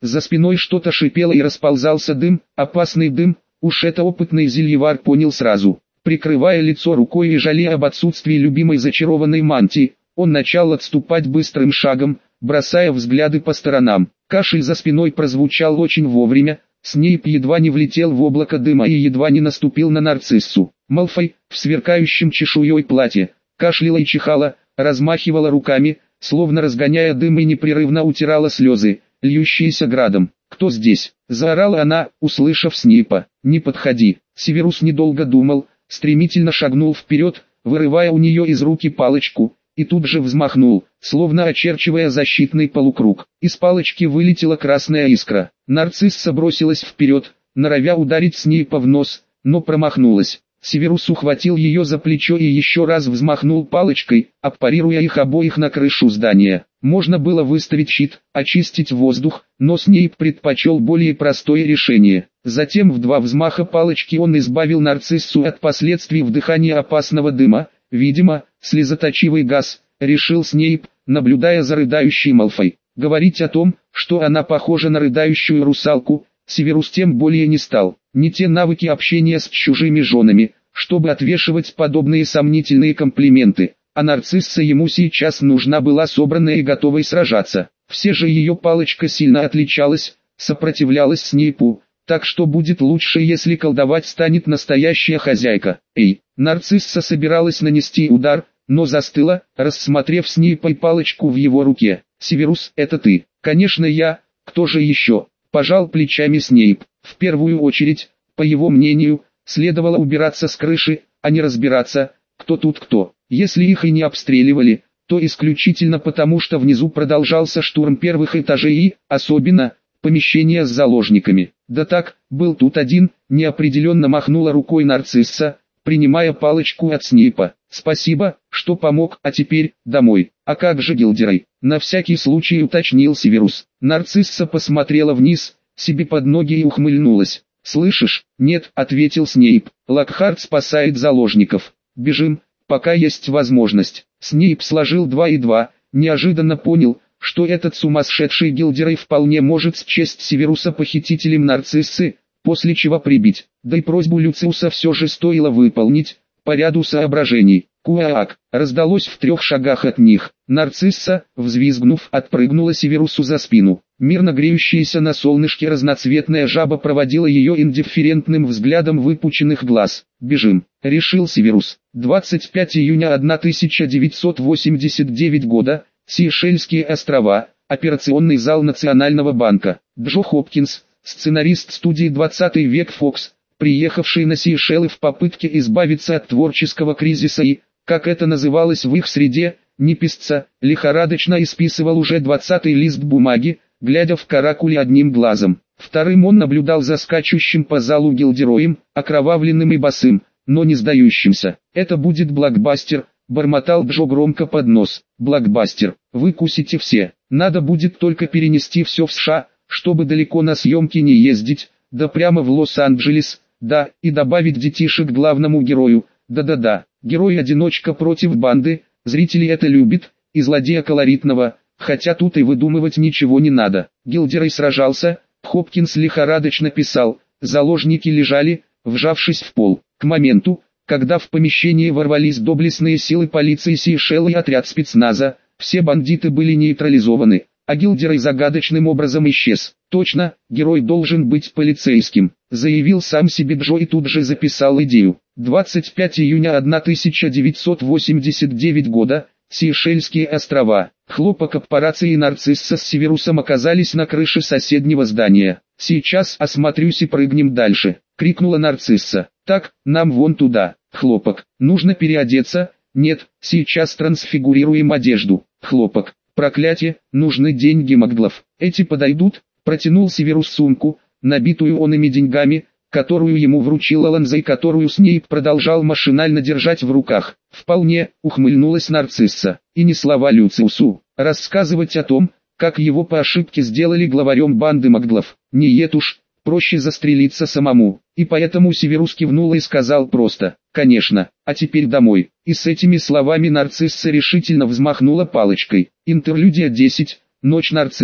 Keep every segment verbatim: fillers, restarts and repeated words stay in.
За спиной что-то шипело и расползался дым, опасный дым, уж это опытный зельевар понял сразу. Прикрывая лицо рукой и жалея об отсутствии любимой зачарованной мантии, он начал отступать быстрым шагом, бросая взгляды по сторонам. Кашель за спиной прозвучал очень вовремя, Снейп едва не влетел в облако дыма и едва не наступил на нарциссу. Малфой, в сверкающем чешуей платье, кашляла и чихала, размахивала руками, словно разгоняя дым и непрерывно утирала слезы, льющиеся градом. «Кто здесь?» – заорала она, услышав Снейпа. «Не подходи». Северус недолго думал, стремительно шагнул вперед, вырывая у нее из руки палочку, и тут же взмахнул, словно очерчивая защитный полукруг. Из палочки вылетела красная искра. Нарцисса бросилась вперед, норовя ударить Снейпа в нос, но промахнулась. Северус ухватил ее за плечо и еще раз взмахнул палочкой, аппарируя их обоих на крышу здания. Можно было выставить щит, очистить воздух, но Снейп предпочел более простое решение. Затем в два взмаха палочки он избавил нарциссу от последствий вдыхания опасного дыма. Видимо, слезоточивый газ, решил Снейп, наблюдая за рыдающей Малфой. Говорить о том, что она похожа на рыдающую русалку, Северус тем более не стал. Не те навыки общения с чужими женами, чтобы отвешивать подобные сомнительные комплименты, а нарцисса ему сейчас нужна была собранная и готовой сражаться. Все же ее палочка сильно отличалась, сопротивлялась Снейпу, так что будет лучше, если колдовать станет настоящая хозяйка. Эй, нарцисса собиралась нанести удар, но застыла, рассмотрев Снейпа и палочку в его руке. «Северус, это ты?» «Конечно я, кто же еще?» Пожал плечами Снейп. В первую очередь, по его мнению, следовало убираться с крыши, а не разбираться, кто тут кто. Если их и не обстреливали, то исключительно потому, что внизу продолжался штурм первых этажей и, особенно, помещения с заложниками. Да так, был тут один, неопределенно махнула рукой нарцисса, принимая палочку от Снейпа. «Спасибо, что помог, а теперь, домой». «А как же Гилдерой?» На всякий случай уточнил Северус. Нарцисса посмотрела вниз, себе под ноги и ухмыльнулась. «Слышишь?» «Нет», — ответил Снейп. «Локхарт спасает заложников. Бежим, пока есть возможность». Снейп сложил два и два, неожиданно понял, что этот сумасшедший Гилдерой вполне может счесть Северуса похитителем нарциссы, после чего прибить. Да и просьбу Люциуса все же стоило выполнить, по ряду соображений. «Куаак!» раздалось в трех шагах от них. Нарцисса, взвизгнув, отпрыгнула Северусу за спину. Мирно греющаяся на солнышке разноцветная жаба проводила ее индифферентным взглядом выпученных глаз. «Бежим!» — решил Северус. двадцать пятого июня тысяча девятьсот восемьдесят девятого года, Сейшельские острова, операционный зал Национального банка. Джо Хопкинс, сценарист студии «двадцатый век Фокс», приехавший на Сейшелы в попытке избавиться от творческого кризиса и, как это называлось в их среде, не писца, лихорадочно исписывал уже двадцатый лист бумаги, глядя в каракули одним глазом. Вторым он наблюдал за скачущим по залу Гилдероем, окровавленным и босым, но не сдающимся. «Это будет блокбастер», — бормотал Джо громко под нос. «Блокбастер, выкусите все. Надо будет только перенести все в США, чтобы далеко на съемки не ездить, да прямо в Лос-Анджелес, да, и добавить детишек главному герою. Да-да-да, герой-одиночка против банды, зрители это любят, и злодея колоритного, хотя тут и выдумывать ничего не надо». Гилдерой сражался, Хопкинс лихорадочно писал, заложники лежали, вжавшись в пол. К моменту, когда в помещение ворвались доблестные силы полиции Сейшел и отряд спецназа, все бандиты были нейтрализованы, а Гилдерой загадочным образом исчез. «Точно, герой должен быть полицейским», — заявил сам себе Джо и тут же записал идею. двадцать пятого июня тысяча девятьсот восемьдесят девятого года, Сейшельские острова. Хлопок корпорации и Нарцисса с Северусом оказались на крыше соседнего здания. «Сейчас осмотрюсь и прыгнем дальше», — крикнула Нарцисса. «Так, нам вон туда». Хлопок. «Нужно переодеться». «Нет, сейчас трансфигурируем одежду». Хлопок. «Проклятие, нужны деньги Макглов». «Эти подойдут?» Протянул Северус сумку, набитую онными деньгами, которую ему вручил Аланза и которую Снейп продолжал машинально держать в руках. «Вполне», — ухмыльнулась Нарцисса. «И не слова Люциусу. Рассказывать о том, как его по ошибке сделали главарем банды Макглов. Нет уж, проще застрелиться самому». И поэтому Северус кивнул и сказал просто: «Конечно, а теперь домой». И с этими словами Нарцисса решительно взмахнула палочкой. Интерлюдия десять. Ночь Нарциссы.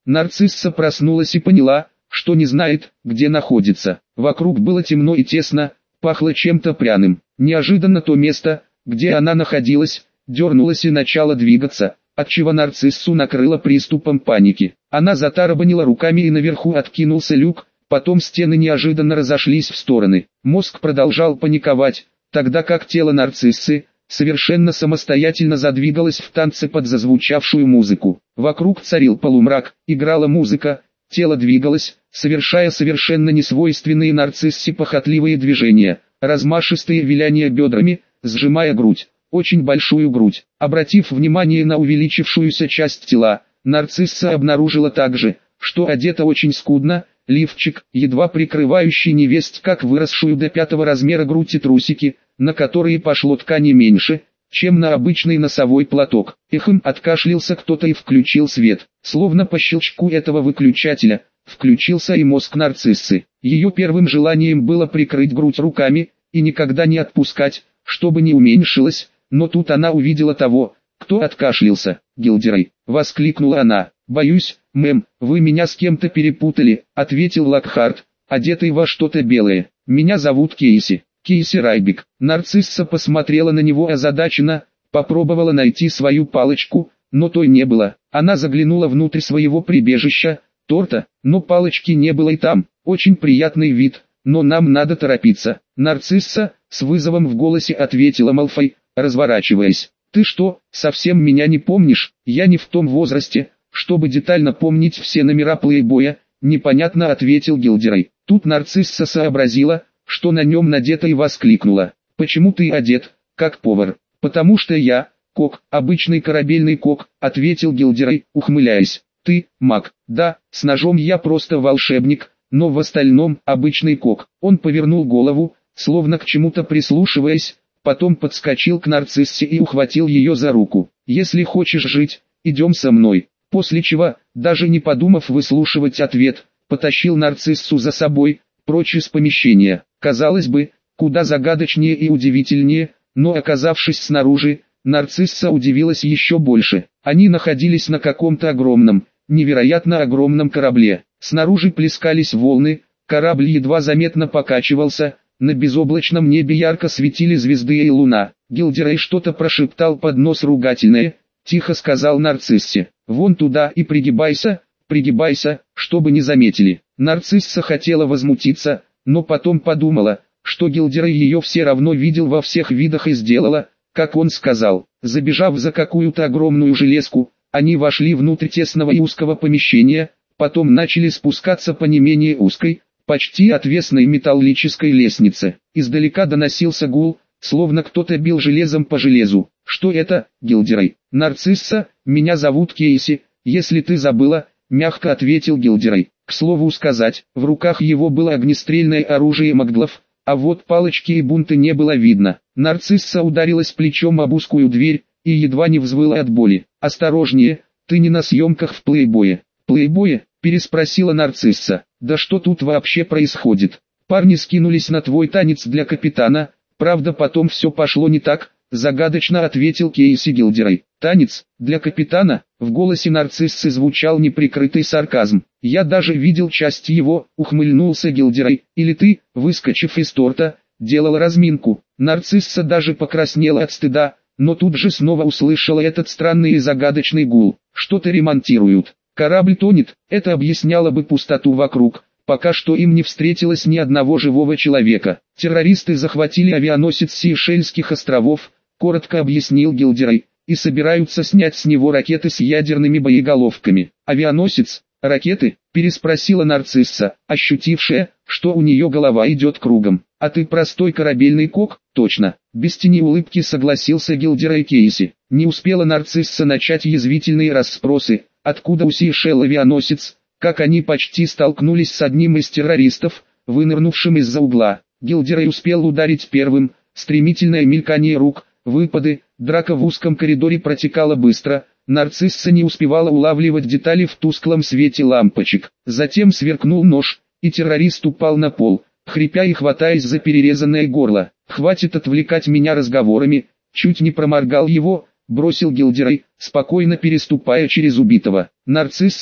Нарцисса проснулась и поняла, что не знает, где находится. Вокруг было темно и тесно, пахло чем-то пряным. Неожиданно то место, где она находилась, дернулось и начало двигаться, отчего нарциссу накрыло приступом паники. Она затарабанила руками и наверху откинулся люк, потом стены неожиданно разошлись в стороны. Мозг продолжал паниковать, тогда как тело нарциссы совершенно самостоятельно задвигалось в танце под зазвучавшую музыку. Вокруг царил полумрак, играла музыка, тело двигалось, совершая совершенно несвойственные нарциссе похотливые движения, размашистые виляния бедрами, сжимая грудь, очень большую грудь. Обратив внимание на увеличившуюся часть тела, нарцисса обнаружила также, что одета очень скудно, лифчик, едва прикрывающий невесть как выросшую до пятого размера грудь и трусики, на которые пошло ткани меньше, чем на обычный носовой платок. Эхом откашлялся кто-то и включил свет. Словно по щелчку этого выключателя, включился и мозг нарциссы. Ее первым желанием было прикрыть грудь руками и никогда не отпускать, чтобы не уменьшилась, но тут она увидела того, кто откашлялся. «Гилдерей!» — воскликнула она. «Боюсь, мэм, вы меня с кем-то перепутали», — ответил Локхарт, одетый во что-то белое. «Меня зовут Кейси». Кейси Райбек. Нарцисса посмотрела на него озадаченно, попробовала найти свою палочку, но той не было. Она заглянула внутрь своего прибежища, торта, но палочки не было и там. Очень приятный вид, но нам надо торопиться. Нарцисса, с вызовом в голосе ответила Малфой, разворачиваясь. «Ты что, совсем меня не помнишь? Я не в том возрасте, чтобы детально помнить все номера плейбоя», непонятно ответил Гилдерей. Тут нарцисса сообразила, что на нем надето, и воскликнула. «Почему ты одет, как повар?» «Потому что я, кок, обычный корабельный кок», ответил Гилдерей, ухмыляясь. «Ты, маг?» «Да, с ножом я просто волшебник, но в остальном обычный кок». Он повернул голову, словно к чему-то прислушиваясь, потом подскочил к нарциссе и ухватил ее за руку. «Если хочешь жить, идем со мной». После чего, даже не подумав выслушивать ответ, потащил нарциссу за собой, прочь из помещения. Казалось бы, куда загадочнее и удивительнее, но оказавшись снаружи, нарцисса удивилась еще больше. Они находились на каком-то огромном, невероятно огромном корабле. Снаружи плескались волны, корабль едва заметно покачивался, на безоблачном небе ярко светили звезды и луна. Гилдерей что-то прошептал под нос ругательное, тихо сказал нарциссе. «Вон туда и пригибайся, пригибайся, чтобы не заметили». Нарцисса хотела возмутиться, но потом подумала, что Гилдерей ее все равно видел во всех видах и сделала, как он сказал. Забежав за какую-то огромную железку, они вошли внутрь тесного и узкого помещения, потом начали спускаться по не менее узкой, почти отвесной металлической лестнице. Издалека доносился гул, словно кто-то бил железом по железу. «Что это, Гилдерей?» «Нарцисса, меня зовут Кейси, если ты забыла», мягко ответил Гилдерей. К слову сказать, в руках его было огнестрельное оружие маглов, а вот палочки и бунты не было видно. Нарцисса ударилась плечом об узкую дверь и едва не взвыла от боли. «Осторожнее, ты не на съемках в плейбое». «Плейбое?» – переспросила нарцисса. «Да что тут вообще происходит? Парни скинулись на твой танец для капитана, правда потом все пошло не так», – загадочно ответил Кейси Гилдерей. «Танец? Для капитана?» В голосе нарциссы звучал неприкрытый сарказм. «Я даже видел часть его», — ухмыльнулся Гилдерей. «Или ты, выскочив из торта, делал разминку?» Нарцисса даже покраснела от стыда, но тут же снова услышала этот странный и загадочный гул. Что-то ремонтируют. Корабль тонет, это объясняло бы пустоту вокруг. Пока что им не встретилось ни одного живого человека. Террористы захватили авианосец Сейшельских островов, коротко объяснил Гилдерей, и собираются снять с него ракеты с ядерными боеголовками. «Авианосец? Ракеты?» – переспросила нарцисса, ощутившая, что у нее голова идет кругом. «А ты простой корабельный кок?» «Точно». Без тени улыбки согласился Гилдерей Кейси. Не успела нарцисса начать язвительные расспросы, откуда у Сейшел авианосец, как они почти столкнулись с одним из террористов, вынырнувшим из-за угла. Гилдерей успел ударить первым, стремительное мелькание рук, выпады, драка в узком коридоре протекала быстро, нарцисса не успевала улавливать детали в тусклом свете лампочек. Затем сверкнул нож, и террорист упал на пол, хрипя и хватаясь за перерезанное горло. «Хватит отвлекать меня разговорами», чуть не проморгал его, бросил Гилдерей, спокойно переступая через убитого. Нарцисса,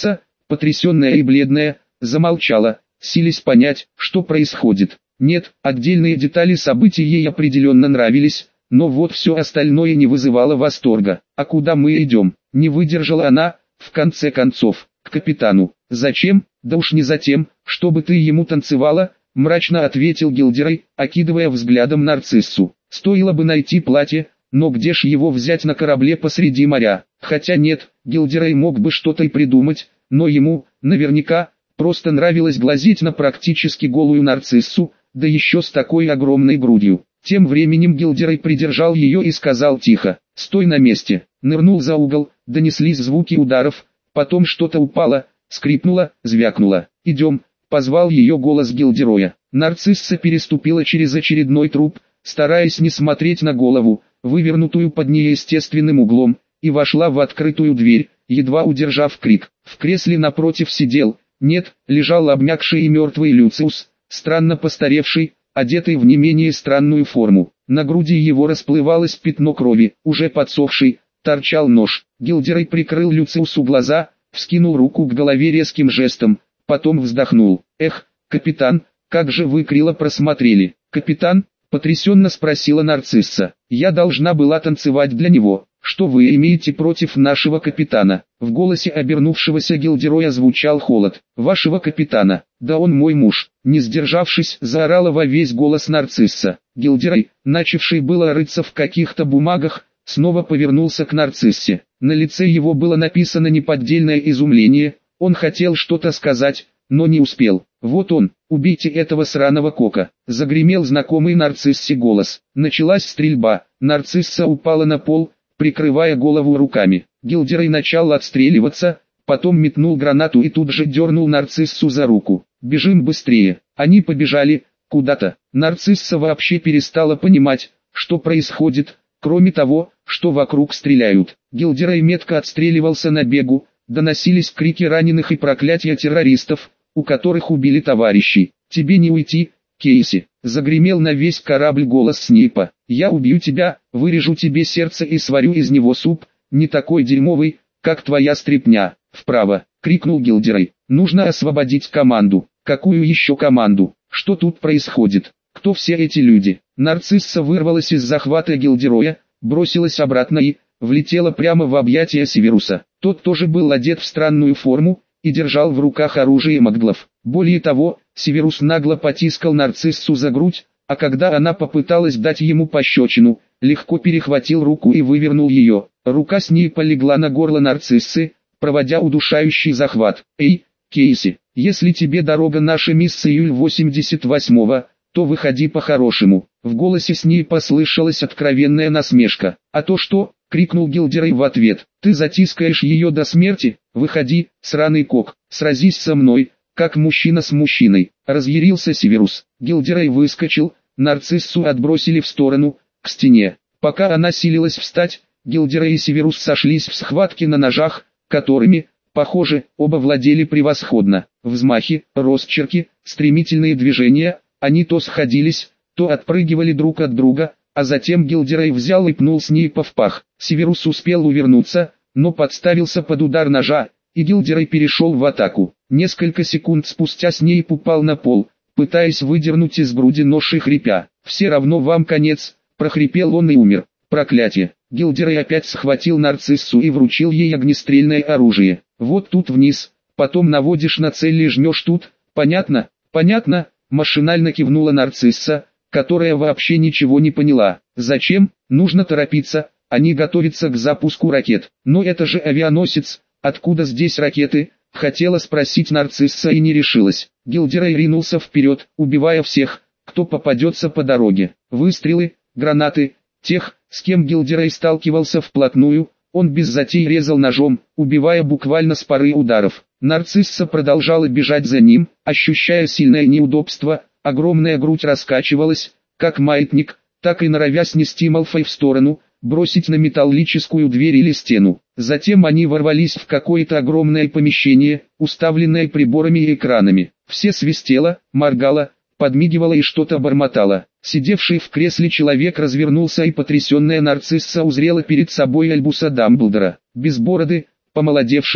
потрясенная и бледная, замолчала, силясь понять, что происходит. Нет, отдельные детали событий ей определенно нравились, но вот все остальное не вызывало восторга. «А куда мы идем?» — не выдержала она, в конце концов. «К капитану». «Зачем?» «Да уж не за тем, чтобы ты ему танцевала», — мрачно ответил Гилдерой, окидывая взглядом нарциссу. «Стоило бы найти платье, но где ж его взять на корабле посреди моря?» Хотя нет, Гилдерой мог бы что-то и придумать, но ему, наверняка, просто нравилось глазеть на практически голую нарциссу, да еще с такой огромной грудью. Тем временем Гилдерой придержал ее и сказал тихо: «Стой на месте». Нырнул за угол, донеслись звуки ударов, потом что-то упало, скрипнуло, звякнуло. «Идем», — позвал ее голос Гилдероя. Нарцисса переступила через очередной труп, стараясь не смотреть на голову, вывернутую под неестественным углом, и вошла в открытую дверь, едва удержав крик. В кресле напротив сидел, нет, лежал обмякший и мертвый Люциус, странно постаревший, одетый в не менее странную форму. На груди его расплывалось пятно крови, уже подсохший, торчал нож. Гилдерой прикрыл Люциусу глаза, вскинул руку к голове резким жестом, потом вздохнул. «Эх, капитан, как же вы криво просмотрели». «Капитан?» — потрясенно спросила нарцисса. «Я должна была танцевать для него. Что вы имеете против нашего капитана?» В голосе обернувшегося Гилдероя звучал холод. «Вашего капитана? Да он мой муж!» Не сдержавшись, заорала во весь голос нарцисса. Гилдерой, начавший было рыться в каких-то бумагах, снова повернулся к нарциссе. На лице его было написано неподдельное изумление, он хотел что-то сказать, но не успел. «Вот он, убейте этого сраного кока!» Загремел знакомый нарциссе голос. Началась стрельба, нарцисса упала на пол, прикрывая голову руками. Гилдерой начал отстреливаться, потом метнул гранату и тут же дернул нарциссу за руку. «Бежим быстрее!» Они побежали куда-то. Нарцисса вообще перестала понимать, что происходит, кроме того, что вокруг стреляют. Гилдерой метко отстреливался на бегу, доносились крики раненых и проклятия террористов, у которых убили товарищей. «Тебе не уйти, Кейси!» Загремел на весь корабль голос Снейпа. «Я убью тебя, вырежу тебе сердце и сварю из него суп, не такой дерьмовый, как твоя стряпня». «Вправо!» — крикнул Гилдерой. «Нужно освободить команду». «Какую еще команду? Что тут происходит? Кто все эти люди?» Нарцисса вырвалась из захвата Гилдероя, бросилась обратно и влетела прямо в объятия Северуса. Тот тоже был одет в странную форму и держал в руках оружие маглов. Более того, Северус нагло потискал нарциссу за грудь, а когда она попыталась дать ему пощечину, легко перехватил руку и вывернул ее. Рука с ней полегла на горло нарциссы, проводя удушающий захват. «Эй, Кейси, если тебе дорога наша мисс Июль восемьдесят восьмого, то выходи по-хорошему». В голосе с ней послышалась откровенная насмешка. «А то что?» — крикнул Гилдерой в ответ. «Ты затискаешь ее до смерти? Выходи, сраный кок, сразись со мной, как мужчина с мужчиной». Разъярился Северус. Гилдерой выскочил, нарциссу отбросили в сторону, к стене. Пока она силилась встать, Гилдерой и Северус сошлись в схватке на ножах, которыми, похоже, оба владели превосходно. Взмахи, росчерки, стремительные движения, они то сходились, то отпрыгивали друг от друга, а затем Гилдерой взял и пнул Снейпа в пах. Северус успел увернуться, но подставился под удар ножа, и Гилдерой перешел в атаку. Несколько секунд спустя Снейп упал на пол, пытаясь выдернуть из груди нож и хрипя. «Все равно вам конец», — прохрипел он и умер. «Проклятие!» Гилдерой опять схватил нарциссу и вручил ей огнестрельное оружие. «Вот тут вниз, потом наводишь на цель и жмешь тут, понятно?» «Понятно», — машинально кивнула нарцисса, которая вообще ничего не поняла. «Зачем? Нужно торопиться, они готовятся к запуску ракет». «Но это же авианосец, откуда здесь ракеты?» — хотела спросить нарцисса и не решилась. Гилдерой ринулся вперед, убивая всех, кто попадется по дороге. Выстрелы, гранаты, тех, с кем Гилдерой сталкивался вплотную, он без затей резал ножом, убивая буквально с пары ударов. Нарцисса продолжала бежать за ним, ощущая сильное неудобство, огромная грудь раскачивалась, как маятник, так и норовя снести Малфой в сторону, бросить на металлическую дверь или стену. Затем они ворвались в какое-то огромное помещение, уставленное приборами и экранами. Все свистело, моргало, подмигивало и что-то бормотало. Сидевший в кресле человек развернулся, и потрясенная нарцисса узрела перед собой Альбуса Дамблдора. Без бороды, помолодевшего,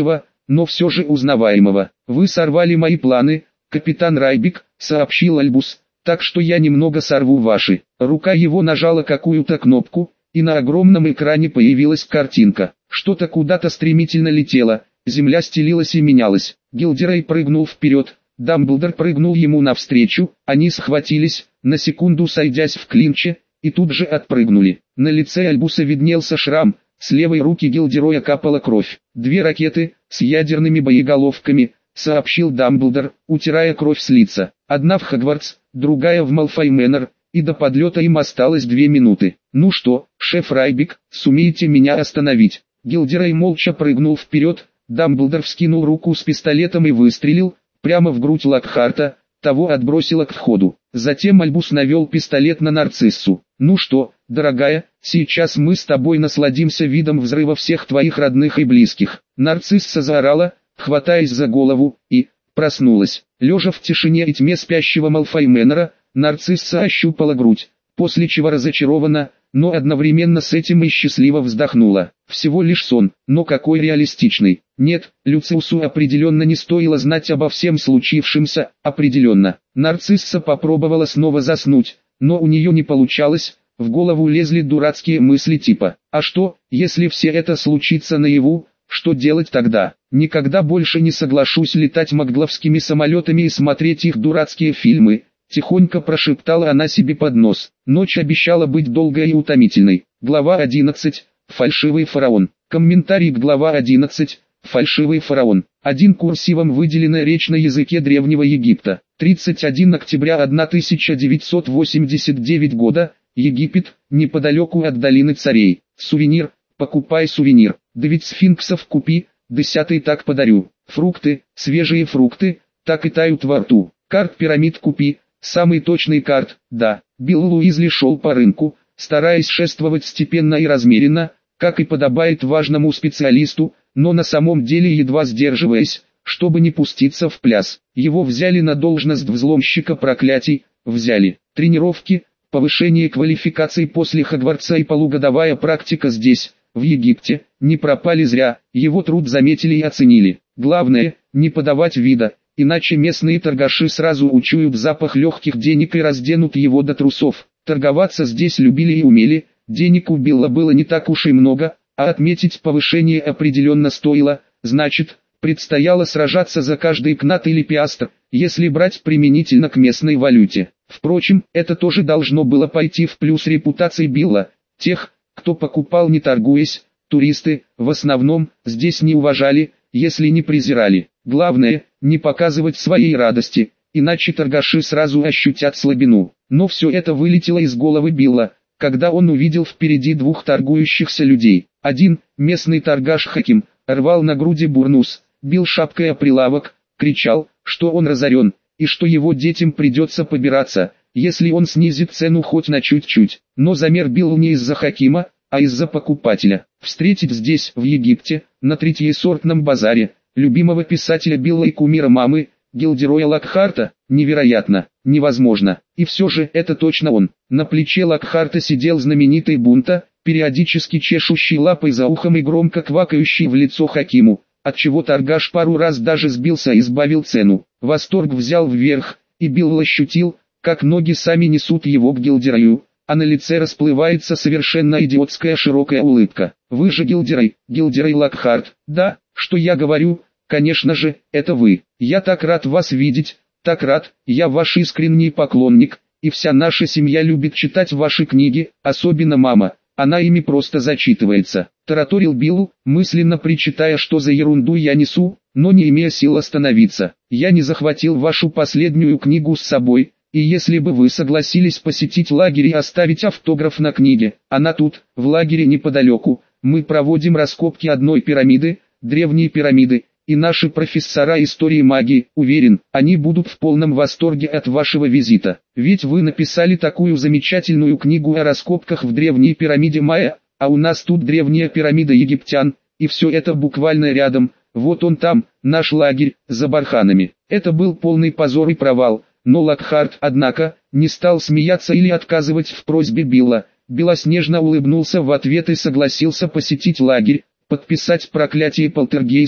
но все же узнаваемого. «Вы сорвали мои планы, капитан Райбик», — сообщил Альбус, «так что я немного сорву ваши». Рука его нажала какую-то кнопку, и на огромном экране появилась картинка. Что-то куда-то стремительно летело, земля стелилась и менялась. Гилдерей прыгнул вперед, Дамблдор прыгнул ему навстречу, они схватились, на секунду сойдясь в клинче, и тут же отпрыгнули. На лице Альбуса виднелся шрам, с левой руки Гилдероя капала кровь. «Две ракеты, с ядерными боеголовками», — сообщил Дамблдор, утирая кровь с лица. «Одна в Хогвартс, другая в Малфой Мэннер, и до подлета им осталось две минуты. Ну что, шеф Райбик, сумеете меня остановить?» Гилдерей молча прыгнул вперед, Дамблдор вскинул руку с пистолетом и выстрелил, прямо в грудь Локхарта, того отбросило к входу. Затем Альбус навел пистолет на Нарциссу. «Ну что, дорогая, сейчас мы с тобой насладимся видом взрыва всех твоих родных и близких». Нарцисса заорала, хватаясь за голову, и проснулась. Лежа в тишине и тьме спящего Малфой Мэннера, Нарцисса ощупала грудь, после чего разочарованно, но одновременно с этим и счастливо вздохнула. Всего лишь сон, но какой реалистичный. Нет, Люциусу определенно не стоило знать обо всем случившемся, определенно. Нарцисса попробовала снова заснуть, но у нее не получалось, в голову лезли дурацкие мысли типа: «А что, если все это случится наяву, что делать тогда? Никогда больше не соглашусь летать магловскими самолетами и смотреть их дурацкие фильмы». Тихонько прошептала она себе под нос. Ночь обещала быть долгой и утомительной. Глава одиннадцать. Фальшивый фараон. Комментарий к глава одиннадцать. Фальшивый фараон. Один курсивом выделенная речь на языке Древнего Египта. тридцать первого октября тысяча девятьсот восемьдесят девятого года. Египет, неподалеку от долины царей. Сувенир, покупай сувенир. Девять сфинксов купи, десятый так подарю. Фрукты, свежие фрукты, так и тают во рту. Карт пирамид купи. Самый точный карт, да. Билл Уизли шел по рынку, стараясь шествовать степенно и размеренно, как и подобает важному специалисту, но на самом деле едва сдерживаясь, чтобы не пуститься в пляс. Его взяли на должность взломщика проклятий, взяли. Тренировки, повышение квалификации после Хогвартса и полугодовая практика здесь, в Египте, не пропали зря, его труд заметили и оценили. Главное, не подавать вида. Иначе местные торгаши сразу учуют запах легких денег и разденут его до трусов. Торговаться здесь любили и умели, денег у Билла было не так уж и много, а отметить повышение определенно стоило, значит, предстояло сражаться за каждый кнат или пиастр, если брать применительно к местной валюте. Впрочем, это тоже должно было пойти в плюс репутации Билла. Тех, кто покупал не торгуясь, туристы, в основном, здесь не уважали, если не презирали. Главное, не показывать своей радости, иначе торгаши сразу ощутят слабину. Но все это вылетело из головы Билла, когда он увидел впереди двух торгующихся людей. Один, местный торгаш Хаким, рвал на груди бурнус, бил шапкой о прилавок, кричал, что он разорен, и что его детям придется побираться, если он снизит цену хоть на чуть-чуть. Но замер Билл не из-за Хакима, а из-за покупателя. Встретить здесь, в Египте, на третьесортном базаре, любимого писателя Билла и кумира мамы, Гилдероя Локхарта, невероятно, невозможно. И все же это точно он. На плече Локхарта сидел знаменитый Бунта, периодически чешущий лапой за ухом и громко квакающий в лицо Хакиму, отчего торгаш пару раз даже сбился и сбавил цену. Восторг взял вверх, и Билл ощутил, как ноги сами несут его к Гилдерою, а на лице расплывается совершенно идиотская широкая улыбка. «Вы же Гилдерой, Гилдерой Локхарт, да, что я говорю, конечно же, это вы. Я так рад вас видеть, так рад, я ваш искренний поклонник, и вся наша семья любит читать ваши книги, особенно мама, она ими просто зачитывается», — тараторил Билл, мысленно причитая, что за ерунду я несу, но не имея сил остановиться. «Я не захватил вашу последнюю книгу с собой, и если бы вы согласились посетить лагерь и оставить автограф на книге, она тут, в лагере неподалеку, мы проводим раскопки одной пирамиды, древние пирамиды, и наши профессора истории магии, уверен, они будут в полном восторге от вашего визита. Ведь вы написали такую замечательную книгу о раскопках в древней пирамиде Майя, а у нас тут древняя пирамида египтян, и все это буквально рядом, вот он там, наш лагерь, за барханами». Это был полный позор и провал, но Локхарт, однако, не стал смеяться или отказывать в просьбе Билла, белоснежно улыбнулся в ответ и согласился посетить лагерь, подписать проклятие полтергейста,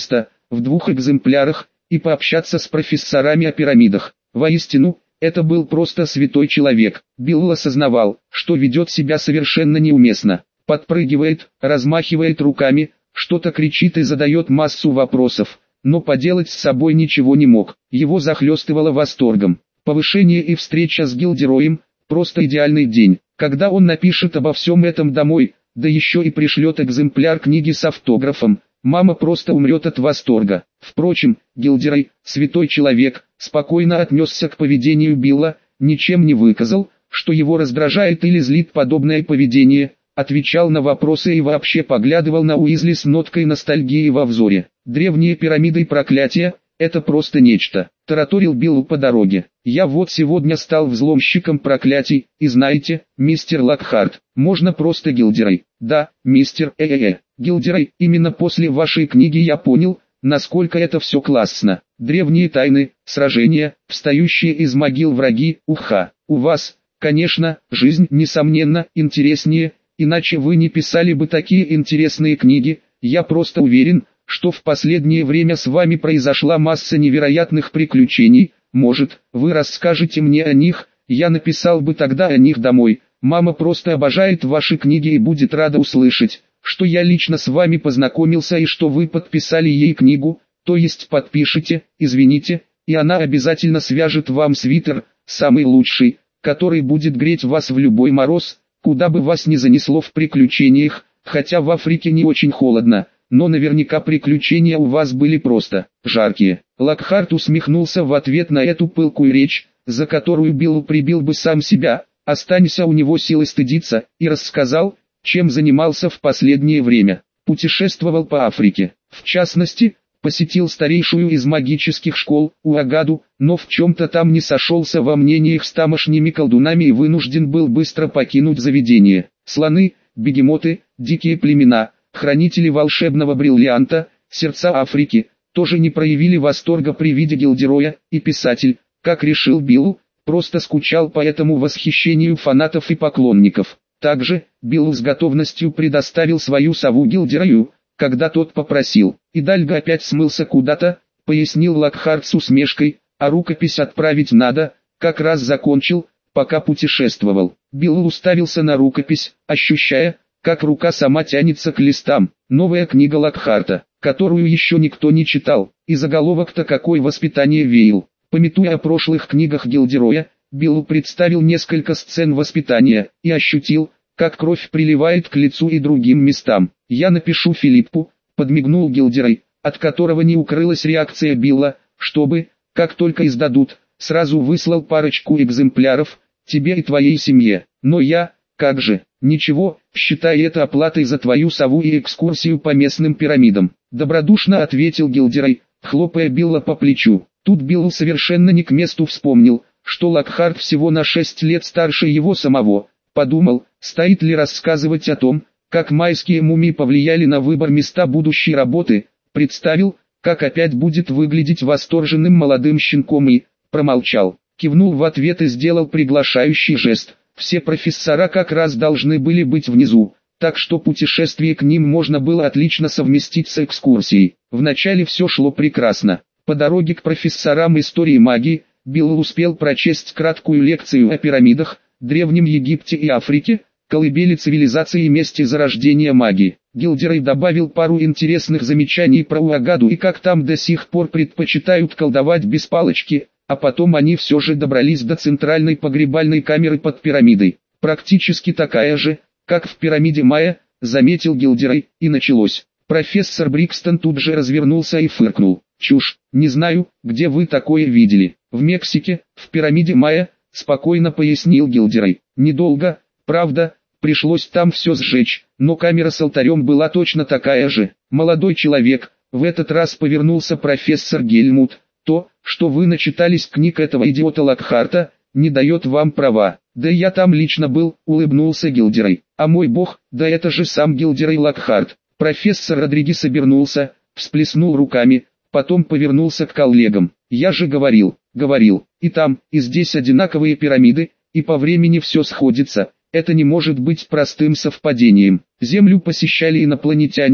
в двух экземплярах, и пообщаться с профессорами о пирамидах. Воистину, это был просто святой человек. Билл осознавал, что ведет себя совершенно неуместно. Подпрыгивает, размахивает руками, что-то кричит и задает массу вопросов, но поделать с собой ничего не мог. Его захлестывало восторгом. Повышение и встреча с Гилдероем – просто идеальный день. Когда он напишет обо всем этом домой, да еще и пришлет экземпляр книги с автографом, мама просто умрет от восторга. Впрочем, Гилдерой, святой человек, спокойно отнесся к поведению Билла, ничем не выказал, что его раздражает или злит подобное поведение, отвечал на вопросы и вообще поглядывал на Уизли с ноткой ностальгии во взоре. Древние пирамиды и проклятия – это просто нечто, тараторил Биллу по дороге. Я вот сегодня стал взломщиком проклятий, и знаете, мистер Локхарт, можно просто Гилдерой. Да, мистер э-э-э, Гилдерой, именно после вашей книги я понял, насколько это все классно. Древние тайны, сражения, встающие из могил враги, уха. У вас, конечно, жизнь, несомненно, интереснее, иначе вы не писали бы такие интересные книги. Я просто уверен, что в последнее время с вами произошла масса невероятных приключений. Может, вы расскажете мне о них, я написал бы тогда о них домой. Мама просто обожает ваши книги и будет рада услышать, что я лично с вами познакомился и что вы подписали ей книгу, то есть подпишите, извините, и она обязательно свяжет вам свитер, самый лучший, который будет греть вас в любой мороз, куда бы вас ни занесло в приключениях, хотя в Африке не очень холодно, но наверняка приключения у вас были просто жаркие. Локхарт усмехнулся в ответ на эту пылкую речь, за которую Билл прибил бы сам себя, останься у него силы стыдиться, и рассказал, чем занимался в последнее время. Путешествовал по Африке, в частности, посетил старейшую из магических школ, Уагаду, но в чем-то там не сошелся во мнениях с тамошними колдунами и вынужден был быстро покинуть заведение. Слоны, бегемоты, дикие племена, хранители волшебного бриллианта, сердца Африки, тоже не проявили восторга при виде Гилдероя, и писатель, как решил Билл, просто скучал по этому восхищению фанатов и поклонников. Также, Билл с готовностью предоставил свою сову Гилдерою, когда тот попросил. Идальго опять смылся куда-то, пояснил Локхарт с усмешкой, а рукопись отправить надо, как раз закончил, пока путешествовал. Билл уставился на рукопись, ощущая, как рука сама тянется к листам. Новая книга Локхарта, которую еще никто не читал, и заголовок-то какой воспитание веял. Памятуя о прошлых книгах Гилдероя, Билл представил несколько сцен воспитания и ощутил, как кровь приливает к лицу и другим местам. «Я напишу Филиппу», — подмигнул Гилдерой, от которого не укрылась реакция Билла, чтобы, как только издадут, сразу выслал парочку экземпляров, тебе и твоей семье. Но я, как же, ничего, считай это оплатой за твою сову и экскурсию по местным пирамидам. Добродушно ответил Гилдерой, хлопая Билла по плечу. Тут Билл совершенно не к месту вспомнил, что Локхарт всего на шесть лет старше его самого. Подумал, стоит ли рассказывать о том, как майские мумии повлияли на выбор места будущей работы, представил, как опять будет выглядеть восторженным молодым щенком и, промолчал, кивнул в ответ и сделал приглашающий жест. Все профессора как раз должны были быть внизу, так что путешествие к ним можно было отлично совместить с экскурсией. Вначале все шло прекрасно. По дороге к профессорам истории магии, Билл успел прочесть краткую лекцию о пирамидах, Древнем Египте и Африке, колыбели цивилизации и месте зарождения магии. Гилдерой добавил пару интересных замечаний про Уагаду и как там до сих пор предпочитают колдовать без палочки, а потом они все же добрались до центральной погребальной камеры под пирамидой. Практически такая же, как в пирамиде Майя, заметил Гилдерой, и началось. Профессор Брикстон тут же развернулся и фыркнул. Чушь, не знаю, где вы такое видели. В Мексике, в пирамиде Майя, спокойно пояснил Гилдерой. Недолго, правда, пришлось там все сжечь, но камера с алтарем была точно такая же. Молодой человек, в этот раз повернулся профессор Гельмут. То, что вы начитались книг этого идиота Локхарта, не дает вам права. Да я там лично был, улыбнулся Гилдерой. А мой бог, да это же сам Гилдерой Локхарт. Профессор Родригес обернулся, всплеснул руками, потом повернулся к коллегам. Я же говорил, говорил, и там, и здесь одинаковые пирамиды, и по времени все сходится. Это не может быть простым совпадением. Землю посещали инопланетяне,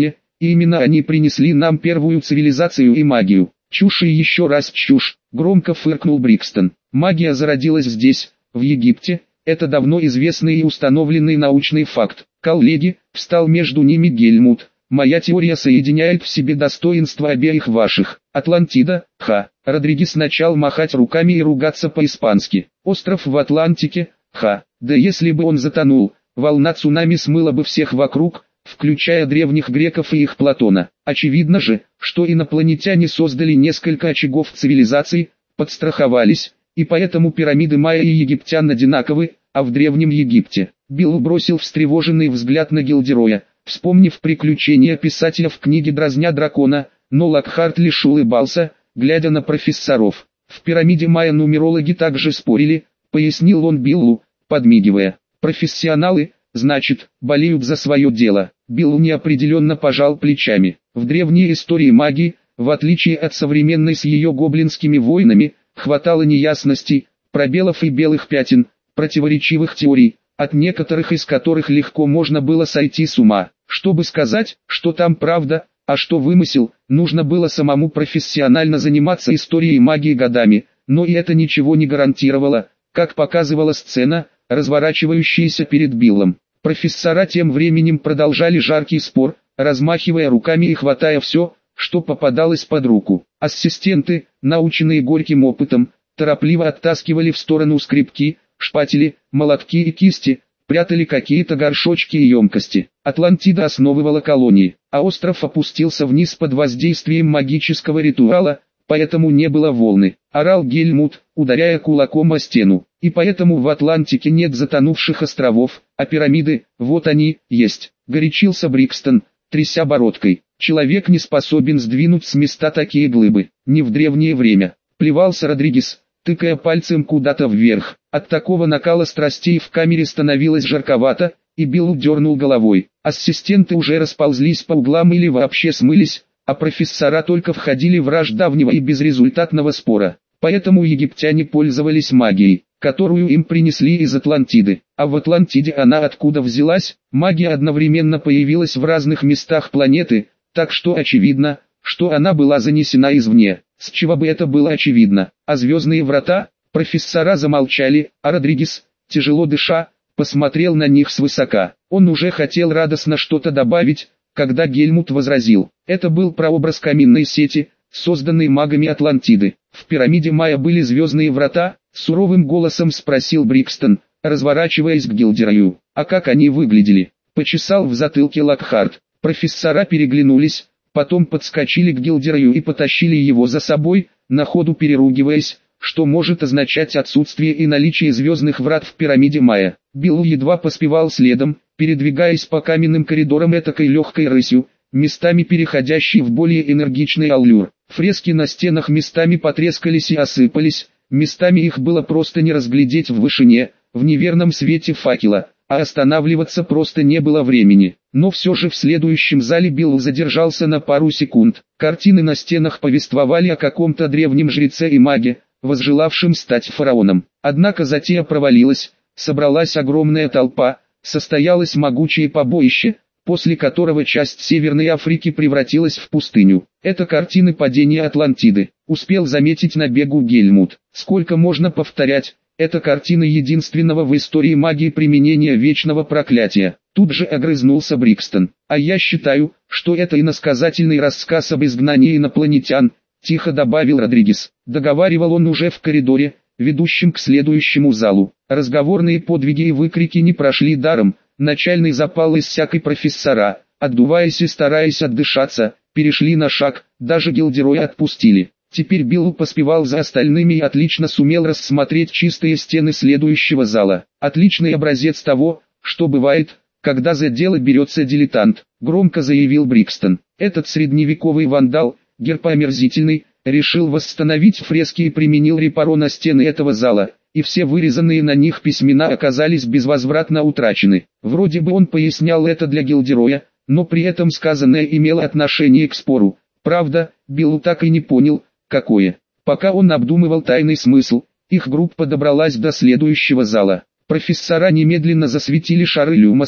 и именно они принесли нам первую цивилизацию и магию. Чушь и еще раз чушь, громко фыркнул Брикстон. Магия зародилась здесь, в Египте, это давно известный и установленный научный факт. Коллеги, встал между ними Гельмут. Моя теория соединяет в себе достоинства обеих ваших. Атлантида, ха. Родригес начал махать руками и ругаться по-испански. Остров в Атлантике, ха. Да если бы он затонул, волна цунами смыла бы всех вокруг, включая древних греков и их Платона. Очевидно же, что инопланетяне создали несколько очагов цивилизаций, подстраховались, и поэтому пирамиды майя и египтян одинаковы, а в Древнем Египте. Билл бросил встревоженный взгляд на Гилдероя, вспомнив приключения писателя в книге «Дразня дракона», но Локхарт лишь улыбался, глядя на профессоров. В пирамиде майя нумерологи также спорили, пояснил он Биллу, подмигивая. Профессионалы, значит, болеют за свое дело. Билл неопределенно пожал плечами. В древней истории магии, в отличие от современной с ее гоблинскими войнами, хватало неясностей, пробелов и белых пятен, противоречивых теорий, от некоторых из которых легко можно было сойти с ума. Чтобы сказать, что там правда, а что вымысел, нужно было самому профессионально заниматься историей магии годами, но и это ничего не гарантировало, как показывала сцена, разворачивающаяся перед Биллом. Профессора тем временем продолжали жаркий спор, размахивая руками и хватая все, что попадалось под руку. Ассистенты, наученные горьким опытом, торопливо оттаскивали в сторону скребки, шпатели, молотки и кисти, прятали какие-то горшочки и емкости. Атлантида основывала колонии, а остров опустился вниз под воздействием магического ритуала, поэтому не было волны. Орал Гельмут, ударяя кулаком о стену. И поэтому в Атлантике нет затонувших островов, а пирамиды, вот они, есть. Горячился Брикстон, тряся бородкой. Человек не способен сдвинуть с места такие глыбы. Не в древнее время. Плевался Родригес, тыкая пальцем куда-то вверх. От такого накала страстей в камере становилось жарковато, и Билл дернул головой. Ассистенты уже расползлись по углам или вообще смылись, а профессора только входили в раж давнего и безрезультатного спора. Поэтому египтяне пользовались магией, которую им принесли из Атлантиды. А в Атлантиде она откуда взялась? Магия одновременно появилась в разных местах планеты, так что очевидно, что она была занесена извне. С чего бы это было очевидно? А звездные врата? Профессора замолчали, а Родригес, тяжело дыша, посмотрел на них свысока. Он уже хотел радостно что-то добавить, когда Гельмут возразил. Это был прообраз каменной сети, созданной магами Атлантиды. В пирамиде майя были звездные врата, суровым голосом спросил Брикстон, разворачиваясь к Гилдерою. А как они выглядели? Почесал в затылке Локхарт. Профессора переглянулись, потом подскочили к Гилдерою и потащили его за собой, на ходу переругиваясь, что может означать отсутствие и наличие звездных врат в пирамиде майя. Билл едва поспевал следом, передвигаясь по каменным коридорам этакой легкой рысью, местами переходящей в более энергичный аллюр. Фрески на стенах местами потрескались и осыпались, местами их было просто не разглядеть в вышине, в неверном свете факела, а останавливаться просто не было времени. Но все же в следующем зале Билл задержался на пару секунд. Картины на стенах повествовали о каком-то древнем жреце и маге, возжелавшем стать фараоном. Однако затея провалилась, собралась огромная толпа, состоялось могучее побоище, после которого часть Северной Африки превратилась в пустыню. Это картины падения Атлантиды, успел заметить на бегу Гельмут. Сколько можно повторять, это картины единственного в истории магии применения вечного проклятия. Тут же огрызнулся Брикстон. А я считаю, что это иносказательный рассказ об изгнании инопланетян, тихо добавил Родригес. Договаривал он уже в коридоре, ведущем к следующему залу. Разговорные подвиги и выкрики не прошли даром. Начальный запал иссяк и профессора, отдуваясь и стараясь отдышаться, перешли на шаг, даже Гилдероя отпустили. Теперь Билл поспевал за остальными и отлично сумел рассмотреть чистые стены следующего зала. Отличный образец того, что бывает, когда за дело берется дилетант, громко заявил Брикстон. Этот средневековый вандал, герб омерзительный, решил восстановить фрески и применил репаро на стены этого зала, и все вырезанные на них письмена оказались безвозвратно утрачены. Вроде бы он пояснял это для Гилдероя, но при этом сказанное имело отношение к спору. Правда, Билл так и не понял, какое. Пока он обдумывал тайный смысл, их группа добралась до следующего зала. Профессора немедленно засветили шары люмоса,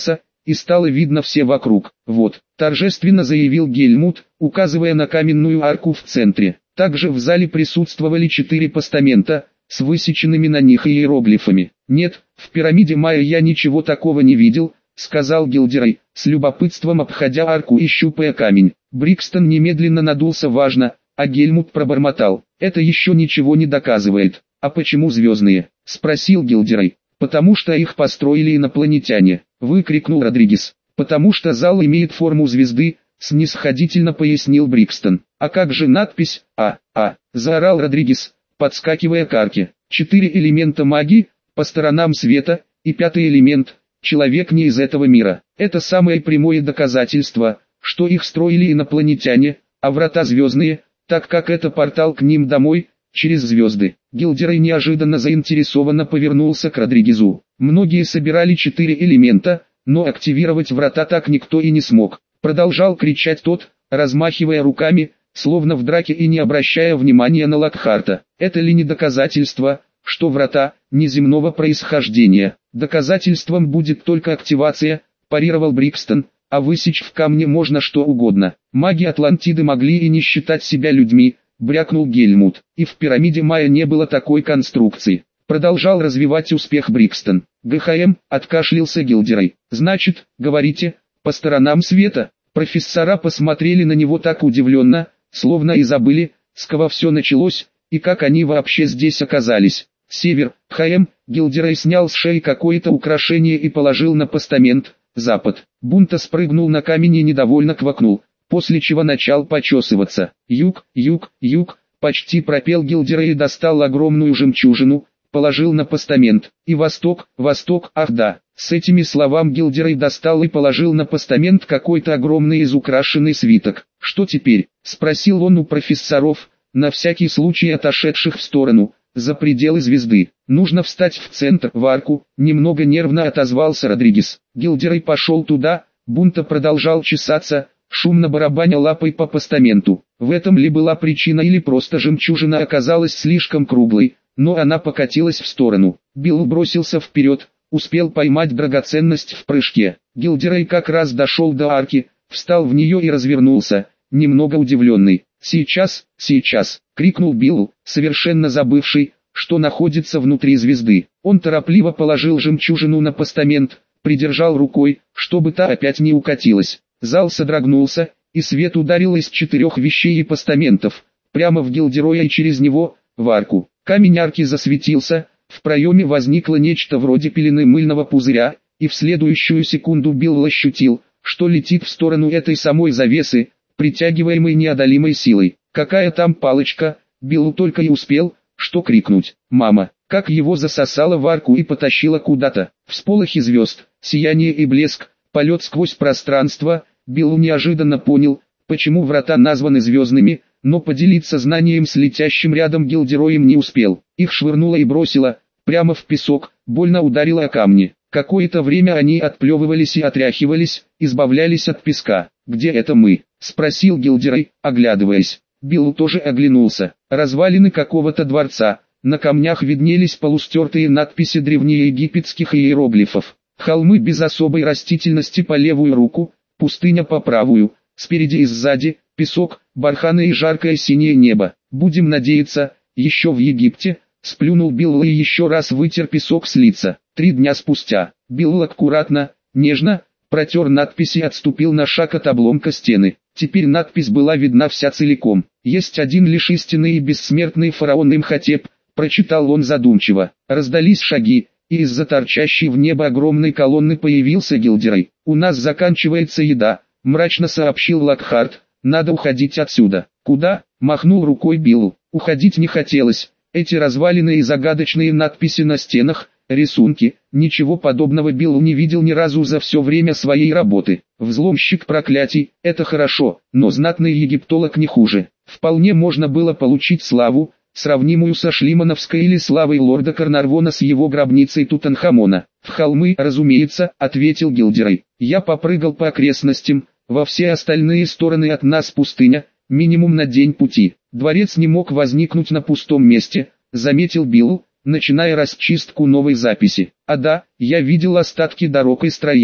и стало видно все вокруг. Вот, торжественно заявил Гельмут, указывая на каменную арку в центре. Также в зале присутствовали четыре постамента, с высеченными на них иероглифами. «Нет, в пирамиде Майя я ничего такого не видел», — сказал Гилдерей, с любопытством обходя арку и щупая камень. Брикстон немедленно надулся важно, а Гельмут пробормотал: «Это еще ничего не доказывает». «А почему звездные?» — спросил Гилдерей. «Потому что их построили инопланетяне», — выкрикнул Родригес. «Потому что зал имеет форму звезды», — снисходительно пояснил Брикстон. «А как же надпись «А, А», — заорал Родригес, подскакивая к арке. «Четыре элемента магии, по сторонам света, и пятый элемент — человек не из этого мира. Это самое прямое доказательство, что их строили инопланетяне, а врата звездные, так как это портал к ним домой, через звезды». Гилдерей неожиданно заинтересованно повернулся к Родригезу. «Многие собирали четыре элемента, но активировать врата так никто и не смог», — продолжал кричать тот, размахивая руками, словно в драке и не обращая внимания на Локхарта. «Это ли не доказательство, что врата неземного происхождения? Доказательством будет только активация», — парировал Брикстон, «а высечь в камне можно что угодно. Маги Атлантиды могли и не считать себя людьми», — брякнул Гельмут. «И в пирамиде Майя не было такой конструкции». Продолжал развивать успех Брикстон. «ГХМ», — откашлялся Гилдерей. «Значит, говорите, по сторонам света?» Профессора посмотрели на него так удивленно, словно и забыли, с кого все началось, и как они вообще здесь оказались. «Север», ХМ, Гилдерей снял с шеи какое-то украшение и положил на постамент. «Запад». Бунта спрыгнул на камень и недовольно квакнул, после чего начал почесываться. «Юг, юг, юг», почти пропел Гилдерей и достал огромную жемчужину, положил на постамент. «И восток, восток, ах да». С этими словами Гилдерей достал и положил на постамент какой-то огромный изукрашенный свиток. «Что теперь?» — спросил он у профессоров, на всякий случай отошедших в сторону, за пределы звезды. «Нужно встать в центр, в арку», — немного нервно отозвался Родригес. Гилдерей пошел туда, Бунта продолжал чесаться, шумно барабаня лапой по постаменту. В этом ли была причина или просто жемчужина оказалась слишком круглой, но она покатилась в сторону. Билл бросился вперед, успел поймать драгоценность в прыжке. Гилдерей как раз дошел до арки, встал в нее и развернулся, немного удивленный. «Сейчас, сейчас!» — крикнул Билл, совершенно забывший, что находится внутри звезды. Он торопливо положил жемчужину на постамент, придержал рукой, чтобы та опять не укатилась. Зал содрогнулся, и свет ударил из четырех вещей и постаментов, прямо в Гилдероя и через него, в арку. Камень арки засветился, в проеме возникло нечто вроде пелены мыльного пузыря, и в следующую секунду Билл ощутил, что летит в сторону этой самой завесы, притягиваемой неодолимой силой. «Какая там палочка?» Билл только и успел, что крикнуть «Мама!», как его засосало в арку и потащило куда-то. Всполохи звезд, сияние и блеск, полет сквозь пространство. Билл неожиданно понял, почему врата названы звездными, но поделиться знанием с летящим рядом Гилдероем не успел. Их швырнуло и бросило, прямо в песок, больно ударило о камни. Какое-то время они отплевывались и отряхивались, избавлялись от песка. «Где это мы?» — спросил Гилдерей, оглядываясь. Билл тоже оглянулся. Развалины какого-то дворца. На камнях виднелись полустертые надписи древнеегипетских иероглифов. Холмы без особой растительности по левую руку, пустыня по правую, спереди и сзади, песок, барханы и жаркое синее небо. «Будем надеяться, еще в Египте», — сплюнул Билл и еще раз вытер песок с лица. Три дня спустя, Билл аккуратно, нежно, протер надпись и отступил на шаг от обломка стены. Теперь надпись была видна вся целиком. «Есть один лишь истинный и бессмертный фараон Имхотеп», — прочитал он задумчиво. Раздались шаги, и из-за торчащей в небо огромной колонны появился Гилдерей. «У нас заканчивается еда», — мрачно сообщил Локхарт. «Надо уходить отсюда». «Куда?» — махнул рукой Биллу. Уходить не хотелось. Эти развалины и загадочные надписи на стенах, рисунки, ничего подобного Билл не видел ни разу за все время своей работы. Взломщик проклятий – это хорошо, но знатный египтолог не хуже. Вполне можно было получить славу, сравнимую со шлимановской или славой лорда Карнарвона с его гробницей Тутанхамона. «В холмы, разумеется», — ответил Гилдерей. «Я попрыгал по окрестностям, во все остальные стороны от нас пустыня, минимум на день пути. Дворец не мог возникнуть на пустом месте», — заметил Билл, начиная расчистку новой записи. «А да, я видел остатки дорог и строений»,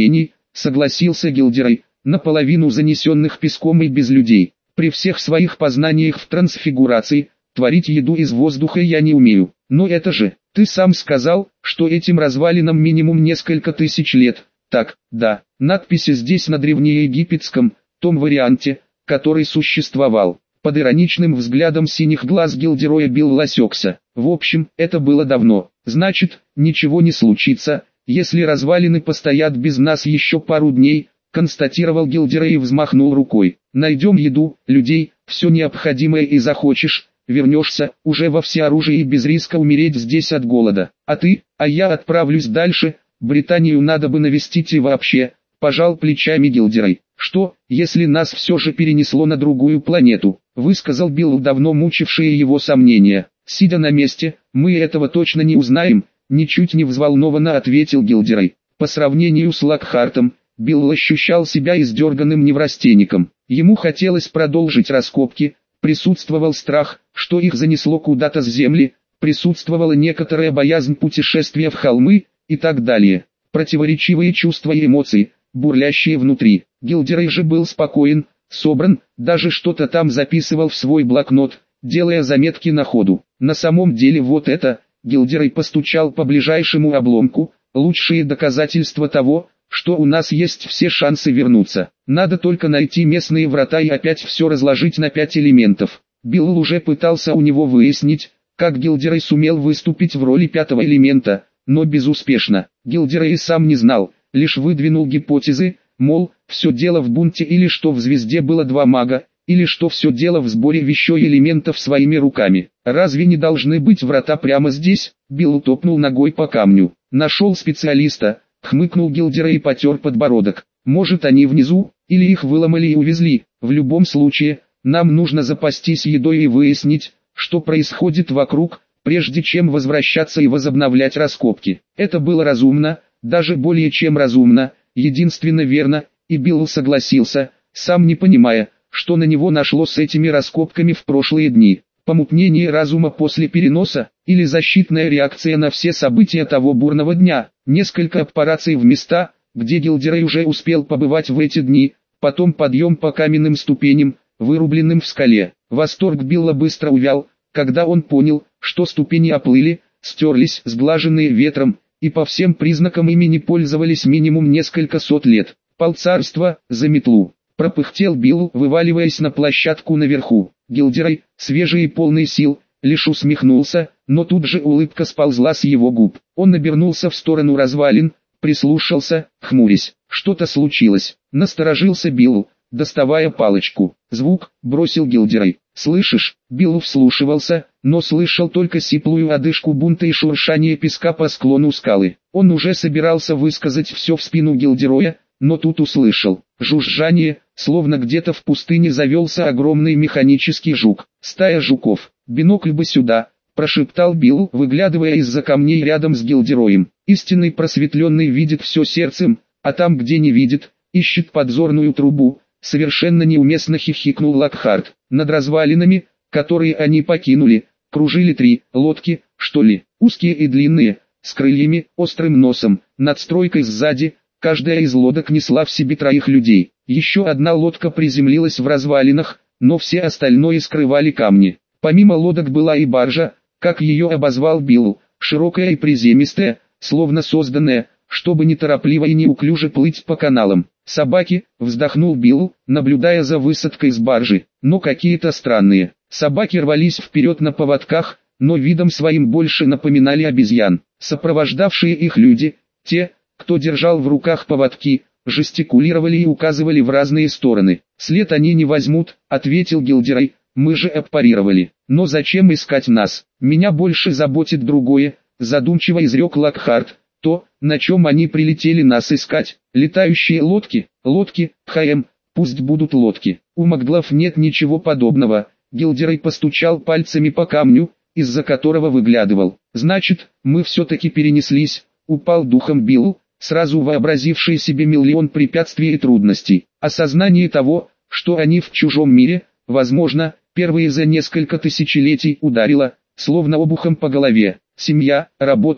согласился Гилдерой, наполовину занесенных песком и без людей. При всех своих познаниях в трансфигурации, творить еду из воздуха я не умею. Но это же, ты сам сказал, что этим развалинам минимум несколько тысяч лет. Так, да, надписи здесь на древнеегипетском, том варианте, который существовал. Под ироничным взглядом синих глаз Гилдероя Билл осекся. В общем, это было давно. Значит, ничего не случится, если развалины постоят без нас еще пару дней, констатировал Гилдерой и взмахнул рукой. Найдем еду, людей, все необходимое и захочешь, вернешься, уже во всеоружии и без риска умереть здесь от голода. А ты, а я отправлюсь дальше, Британию надо бы навестить и вообще, пожал плечами Гилдерой. Что, если нас все же перенесло на другую планету, высказал Билл давно мучившие его сомнения. Сидя на месте, мы этого точно не узнаем, ничуть не взволнованно ответил Гилдерой. По сравнению с Локхартом, Билл ощущал себя издерганным неврастенником. Ему хотелось продолжить раскопки, присутствовал страх, что их занесло куда-то с земли, присутствовала некоторая боязнь путешествия в холмы и так далее. Противоречивые чувства и эмоции, бурлящие внутри. Гилдерой же был спокоен, собран, даже что-то там записывал в свой блокнот, делая заметки на ходу. На самом деле вот это, Гилдерой постучал по ближайшему обломку, лучшие доказательства того, что у нас есть все шансы вернуться. Надо только найти местные врата и опять все разложить на пять элементов. Билл уже пытался у него выяснить, как Гилдерой сумел выступить в роли пятого элемента, но безуспешно. Гилдерой и сам не знал, лишь выдвинул гипотезы, мол, все дело в бунте или что в звезде было два мага, или что все дело в сборе вещей элементов своими руками. Разве не должны быть врата прямо здесь? Билл топнул ногой по камню. Нашел специалиста, хмыкнул Гилдерой и потер подбородок. Может они внизу, или их выломали и увезли. В любом случае, нам нужно запастись едой и выяснить, что происходит вокруг, прежде чем возвращаться и возобновлять раскопки. Это было разумно, даже более чем разумно, единственно верно, и Билл согласился, сам не понимая, что на него нашло с этими раскопками в прошлые дни. Помутнение разума после переноса, или защитная реакция на все события того бурного дня. Несколько операций в места, где Гилдерой уже успел побывать в эти дни, потом подъем по каменным ступеням, вырубленным в скале. Восторг Билла быстро увял, когда он понял, что ступени оплыли, стерлись, сглаженные ветром, и по всем признакам ими не пользовались минимум несколько сот лет. Полцарства, за метлу. Пропыхтел Билл, вываливаясь на площадку наверху. Гилдерой, свежий и полный сил, лишь усмехнулся, но тут же улыбка сползла с его губ. Он обернулся в сторону развалин, прислушался, хмурясь. Что-то случилось. Насторожился Билл, доставая палочку. Звук, бросил Гилдерой. «Слышишь?» Билл вслушивался, но слышал только сиплую одышку бунта и шуршание песка по склону скалы. Он уже собирался высказать все в спину Гилдероя, но тут услышал жужжание, словно где-то в пустыне завелся огромный механический жук. Стая жуков. «Бинокль бы сюда», — прошептал Билл, выглядывая из-за камней рядом с Гилдероем. Истинный просветленный видит все сердцем, а там, где не видит, ищет подзорную трубу. Совершенно неуместно хихикнул Локхарт. Над развалинами, которые они покинули, кружили три лодки, что ли, узкие и длинные, с крыльями, острым носом, надстройкой сзади. Каждая из лодок несла в себе троих людей. Еще одна лодка приземлилась в развалинах, но все остальное скрывали камни. Помимо лодок была и баржа, как ее обозвал Билл, широкая и приземистая, словно созданная, чтобы неторопливо и неуклюже плыть по каналам. «Собаки», — вздохнул Билл, наблюдая за высадкой с баржи, но какие-то странные. Собаки рвались вперед на поводках, но видом своим больше напоминали обезьян. Сопровождавшие их люди, те, кто держал в руках поводки, жестикулировали и указывали в разные стороны. «След они не возьмут», — ответил Гилдерой, — «мы же аппарировали. Но зачем искать нас? Меня больше заботит другое», — задумчиво изрек Локхарт. «То, на чем они прилетели нас искать. Летающие лодки, лодки, ХМ, пусть будут лодки. У Макдлов нет ничего подобного». Гилдерой постучал пальцами по камню, из-за которого выглядывал. «Значит, мы все-таки перенеслись», — упал духом Билл, сразу вообразивший себе миллион препятствий и трудностей. Осознание того, что они в чужом мире, возможно, первые за несколько тысячелетий ударило, словно обухом по голове. Семья, работа,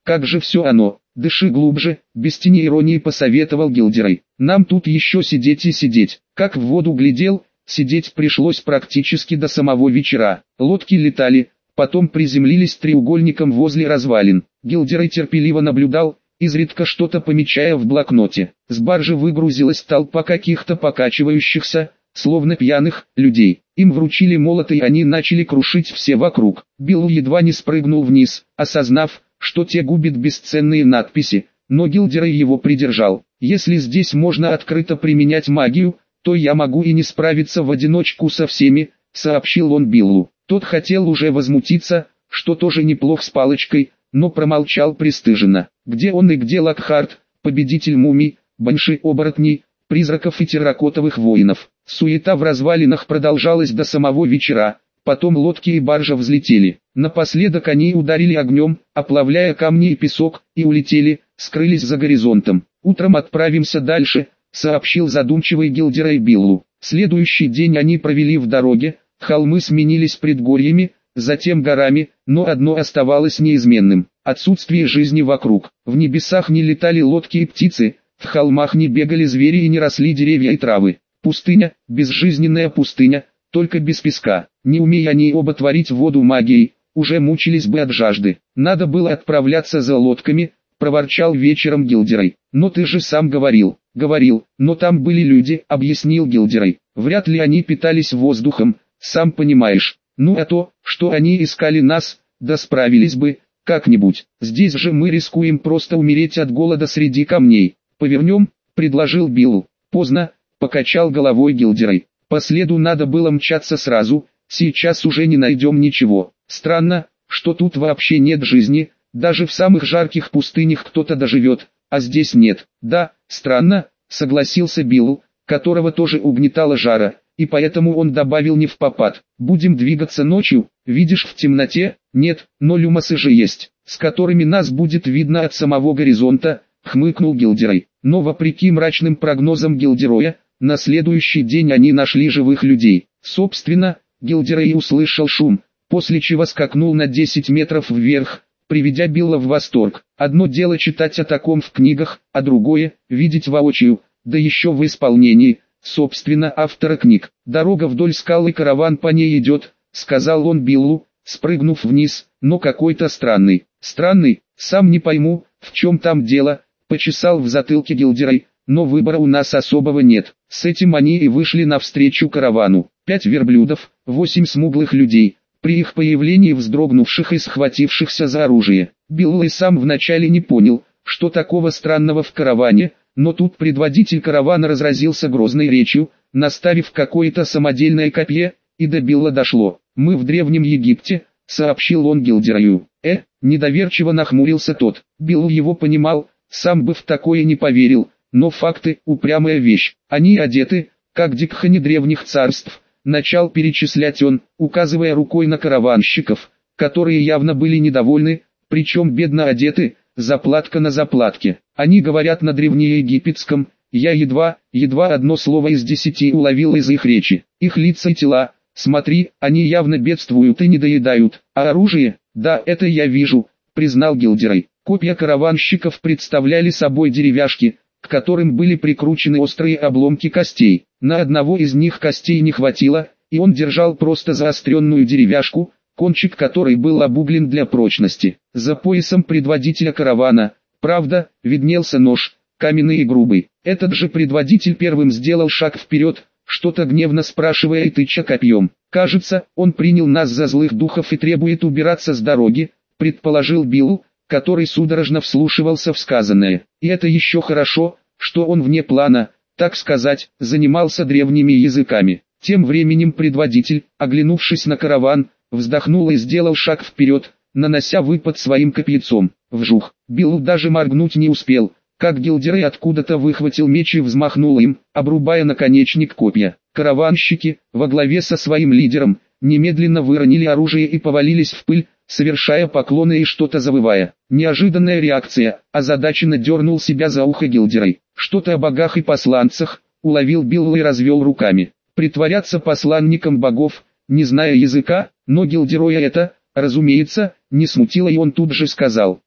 как же все оно, дыши глубже, без тени иронии посоветовал Гилдерой. Нам тут еще сидеть и сидеть. Как в воду глядел, сидеть пришлось практически до самого вечера. Лодки летали, потом приземлились треугольником возле развалин. Гилдерой терпеливо наблюдал, изредка что-то помечая в блокноте. С баржи выгрузилась толпа каких-то покачивающихся, словно пьяных, людей. Им вручили молоты и они начали крушить все вокруг. Билл едва не спрыгнул вниз, осознав, что те губят бесценные надписи, но Гилдерой его придержал. Если здесь можно открыто применять магию, то я могу и не справиться в одиночку со всеми, сообщил он Биллу. Тот хотел уже возмутиться, что тоже неплох с палочкой, но промолчал пристыженно. Где он и где Локхарт, победитель мумий, банши-оборотней, призраков и терракотовых воинов? Суета в развалинах продолжалась до самого вечера, потом лодки и баржа взлетели. Напоследок они ударили огнем, оплавляя камни и песок, и улетели, скрылись за горизонтом. Утром отправимся дальше, сообщил задумчивый Гилдерой Биллу. Следующий день они провели в дороге, холмы сменились предгорьями, затем горами, но одно оставалось неизменным – отсутствие жизни вокруг. В небесах не летали лодки и птицы, в холмах не бегали звери и не росли деревья и травы. Пустыня, безжизненная пустыня, только без песка. Не умея они оба творить воду магией, уже мучились бы от жажды. Надо было отправляться за лодками, проворчал вечером Гилдерой. Но ты же сам говорил. Говорил, но там были люди, объяснил Гилдерой. Вряд ли они питались воздухом, сам понимаешь. Ну а то, что они искали нас, да справились бы, как-нибудь. Здесь же мы рискуем просто умереть от голода среди камней. Повернем, предложил Билл. Поздно, покачал головой Гилдерой. По следу надо было мчаться сразу, сейчас уже не найдем ничего. Странно, что тут вообще нет жизни, даже в самых жарких пустынях кто-то доживет, а здесь нет. Да, странно, согласился Билл, которого тоже угнетала жара, и поэтому он добавил невпопад. Будем двигаться ночью, видишь, в темноте? Нет, но люмосы же есть, с которыми нас будет видно от самого горизонта, хмыкнул Гилдерой. Но вопреки мрачным прогнозам Гилдероя, на следующий день они нашли живых людей. Собственно, Гилдерой услышал шум, после чего скакнул на десять метров вверх, приведя Билла в восторг. Одно дело читать о таком в книгах, а другое – видеть воочию, да еще в исполнении, собственно, автора книг. Дорога вдоль скалы, караван по ней идет, сказал он Биллу, спрыгнув вниз, но какой-то странный. Странный, сам не пойму, в чем там дело, почесал в затылке Гилдерой, но выбора у нас особого нет. С этим они и вышли навстречу каравану. Пять верблюдов, восемь смуглых людей, при их появлении вздрогнувших и схватившихся за оружие. Билл и сам вначале не понял, что такого странного в караване, но тут предводитель каравана разразился грозной речью, наставив какое-то самодельное копье, и до Билла дошло. «Мы в Древнем Египте», — сообщил он Гилдерою. «Э?» — недоверчиво нахмурился тот. Билл его понимал, сам бы в такое не поверил, но факты — упрямая вещь. Они одеты, как дикхани древних царств, начал перечислять он, указывая рукой на караванщиков, которые явно были недовольны, причем бедно одеты, заплатка на заплатке. Они говорят на древнеегипетском, я едва, едва одно слово из десяти уловил из их речи. Их лица и тела, смотри, они явно бедствуют и недоедают, а оружие, да, это я вижу, признал Гилдерой. Копья караванщиков представляли собой деревяшки, к которым были прикручены острые обломки костей. На одного из них костей не хватило, и он держал просто заостренную деревяшку, кончик которой был обуглен для прочности. За поясом предводителя каравана, правда, виднелся нож, каменный и грубый. Этот же предводитель первым сделал шаг вперед, что-то гневно спрашивая и тыча копьем. «Кажется, он принял нас за злых духов и требует убираться с дороги», предположил Билл, который судорожно вслушивался в сказанное. И это еще хорошо, что он вне плана, так сказать, занимался древними языками. Тем временем предводитель, оглянувшись на караван, вздохнул и сделал шаг вперед, нанося выпад своим копьецом. Вжух! Билл даже моргнуть не успел, как Гилдерой откуда-то выхватил меч и взмахнул им, обрубая наконечник копья. Караванщики, во главе со своим лидером, немедленно выронили оружие и повалились в пыль, совершая поклоны и что-то завывая. Неожиданная реакция, озадаченно дернул себя за ухо Гилдерой. Что-то о богах и посланцах, уловил Билл и развел руками. Притворяться посланником богов, не зная языка, но Гилдероя это, разумеется, не смутило, и он тут же сказал: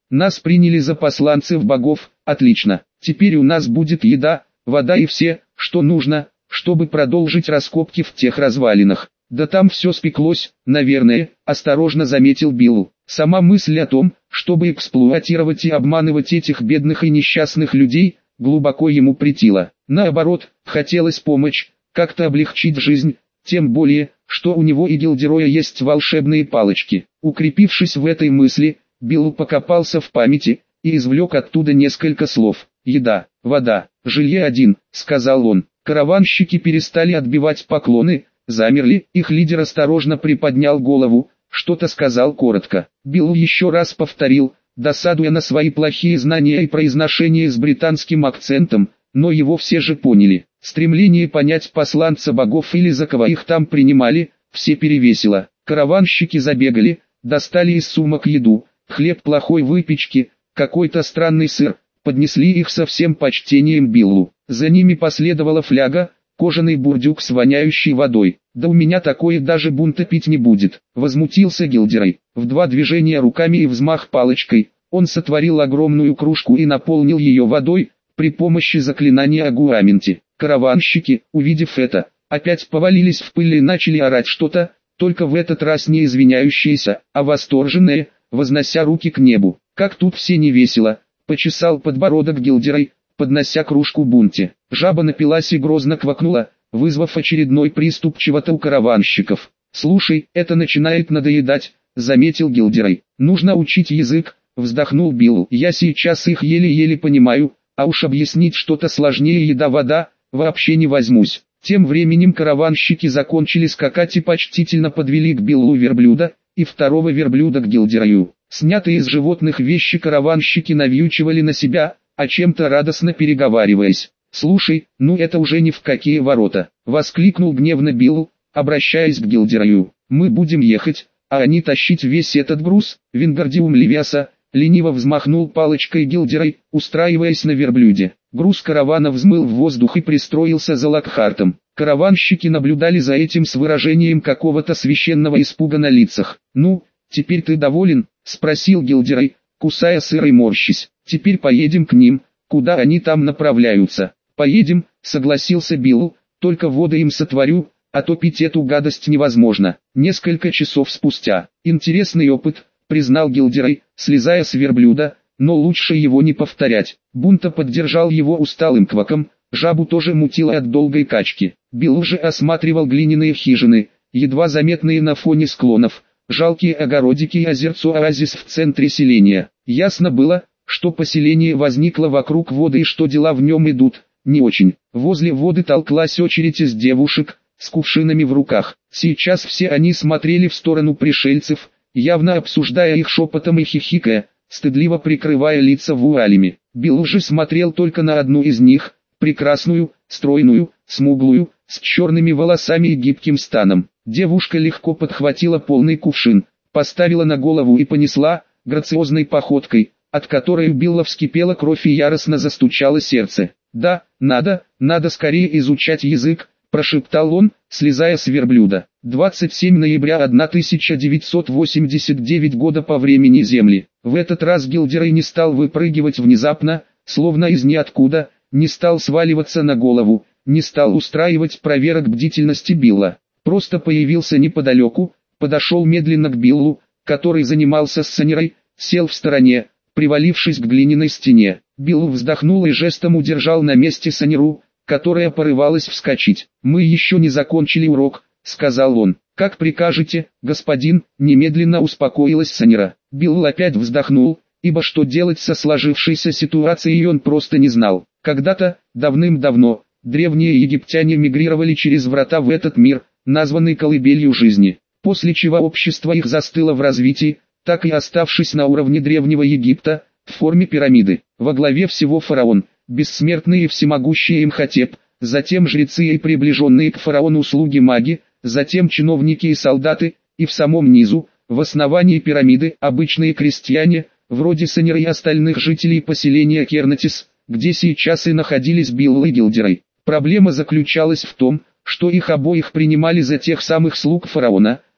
Нас приняли за посланцев богов, отлично. Теперь у нас будет еда, вода и все, что нужно, чтобы продолжить раскопки в тех развалинах. Да там все спеклось, наверное, осторожно заметил Билл. Сама мысль о том, чтобы эксплуатировать и обманывать этих бедных и несчастных людей, глубоко ему претила. Наоборот, хотелось помочь, как-то облегчить жизнь, тем более, что у него и Гилдероя есть волшебные палочки. Укрепившись в этой мысли, Билл покопался в памяти и извлек оттуда несколько слов. «Еда, вода, жилье один», — сказал он. Караванщики перестали отбивать поклоны, замерли, их лидер осторожно приподнял голову, что-то сказал коротко. Билл еще раз повторил, досадуя на свои плохие знания и произношение с британским акцентом, но его все же поняли. Стремление понять посланца богов или за кого их там принимали, все перевесило. Караванщики забегали, достали из сумок еду, хлеб плохой выпечки, какой-то странный сыр, поднесли их со всем почтением Биллу. За ними последовала фляга, кожаный бурдюк с воняющей водой. «Да у меня такое даже бунта пить не будет», — возмутился Гилдерой. В два движения руками и взмах палочкой, он сотворил огромную кружку и наполнил ее водой, при помощи заклинания Агуаменти. Караванщики, увидев это, опять повалились в пыль и начали орать что-то, только в этот раз не извиняющиеся, а восторженные, вознося руки к небу. Как тут все невесело, почесал подбородок Гилдерой, поднося кружку бунте. Жаба напилась и грозно квакнула, вызвав очередной приступ чего-то у караванщиков. «Слушай, это начинает надоедать», — заметил Гилдерой. «Нужно учить язык», — вздохнул Билл. «Я сейчас их еле-еле понимаю, а уж объяснить что-то сложнее еда-вода, вообще не возьмусь». Тем временем караванщики закончили скакать и почтительно подвели к Биллу верблюда, и второго верблюда к Гилдерою. Снятые из животных вещи караванщики навьючивали на себя, о чем-то радостно переговариваясь. «Слушай, ну это уже ни в какие ворота», — воскликнул гневно Билл, обращаясь к Гилдерою. «Мы будем ехать, а они тащить весь этот груз». Вингардиум Левиаса лениво взмахнул палочкой Гилдерой, устраиваясь на верблюде. Груз каравана взмыл в воздух и пристроился за Локхартом. Караванщики наблюдали за этим с выражением какого-то священного испуга на лицах. «Ну, теперь ты доволен?» — спросил Гилдерой, кусая сыр и морщись. «Теперь поедем к ним, куда они там направляются». «Поедем», — согласился Билл, — «только воды им сотворю, а то пить эту гадость невозможно». Несколько часов спустя. «Интересный опыт», — признал Гилдерой, слезая с верблюда, но лучше его не повторять. Бунта поддержал его усталым кваком, жабу тоже мутило от долгой качки. Билл же осматривал глиняные хижины, едва заметные на фоне склонов, жалкие огородики и озерцо-оазис в центре селения. Ясно было, что поселение возникло вокруг воды и что дела в нем идут не очень. Возле воды толклась очередь из девушек, с кувшинами в руках. Сейчас все они смотрели в сторону пришельцев, явно обсуждая их шепотом и хихикая, стыдливо прикрывая лица вуалями. Билл же смотрел только на одну из них, прекрасную, стройную, смуглую, с черными волосами и гибким станом. Девушка легко подхватила полный кувшин, поставила на голову и понесла, грациозной походкой, от которой у Билла вскипела кровь и яростно застучало сердце. «Да, надо, надо скорее изучать язык», — прошептал он, слезая с верблюда. двадцать седьмого ноября тысяча девятьсот восемьдесят девятого года по времени Земли. В этот раз Гилдерой не стал выпрыгивать внезапно, словно из ниоткуда, не стал сваливаться на голову, не стал устраивать проверок бдительности Билла. Просто появился неподалеку, подошел медленно к Биллу, который занимался с Сонирой, сел в стороне, привалившись к глиняной стене. Билл вздохнул и жестом удержал на месте Сониру, которая порывалась вскочить. «Мы еще не закончили урок», — сказал он. «Как прикажете, господин», — немедленно успокоилась Сонира. Билл опять вздохнул, ибо что делать со сложившейся ситуацией он просто не знал. Когда-то, давным-давно, древние египтяне мигрировали через врата в этот мир, названный колыбелью жизни, после чего общество их застыло в развитии, так и оставшись на уровне древнего Египта, в форме пирамиды. Во главе всего фараон, бессмертный и всемогущий Имхотеп, затем жрецы и приближенные к фараону слуги маги, затем чиновники и солдаты, и в самом низу, в основании пирамиды, обычные крестьяне, вроде Сониры и остальных жителей поселения Кернатис, где сейчас и находились Билл и Гилдерой. Проблема заключалась в том, что их обоих принимали за тех самых слуг фараона,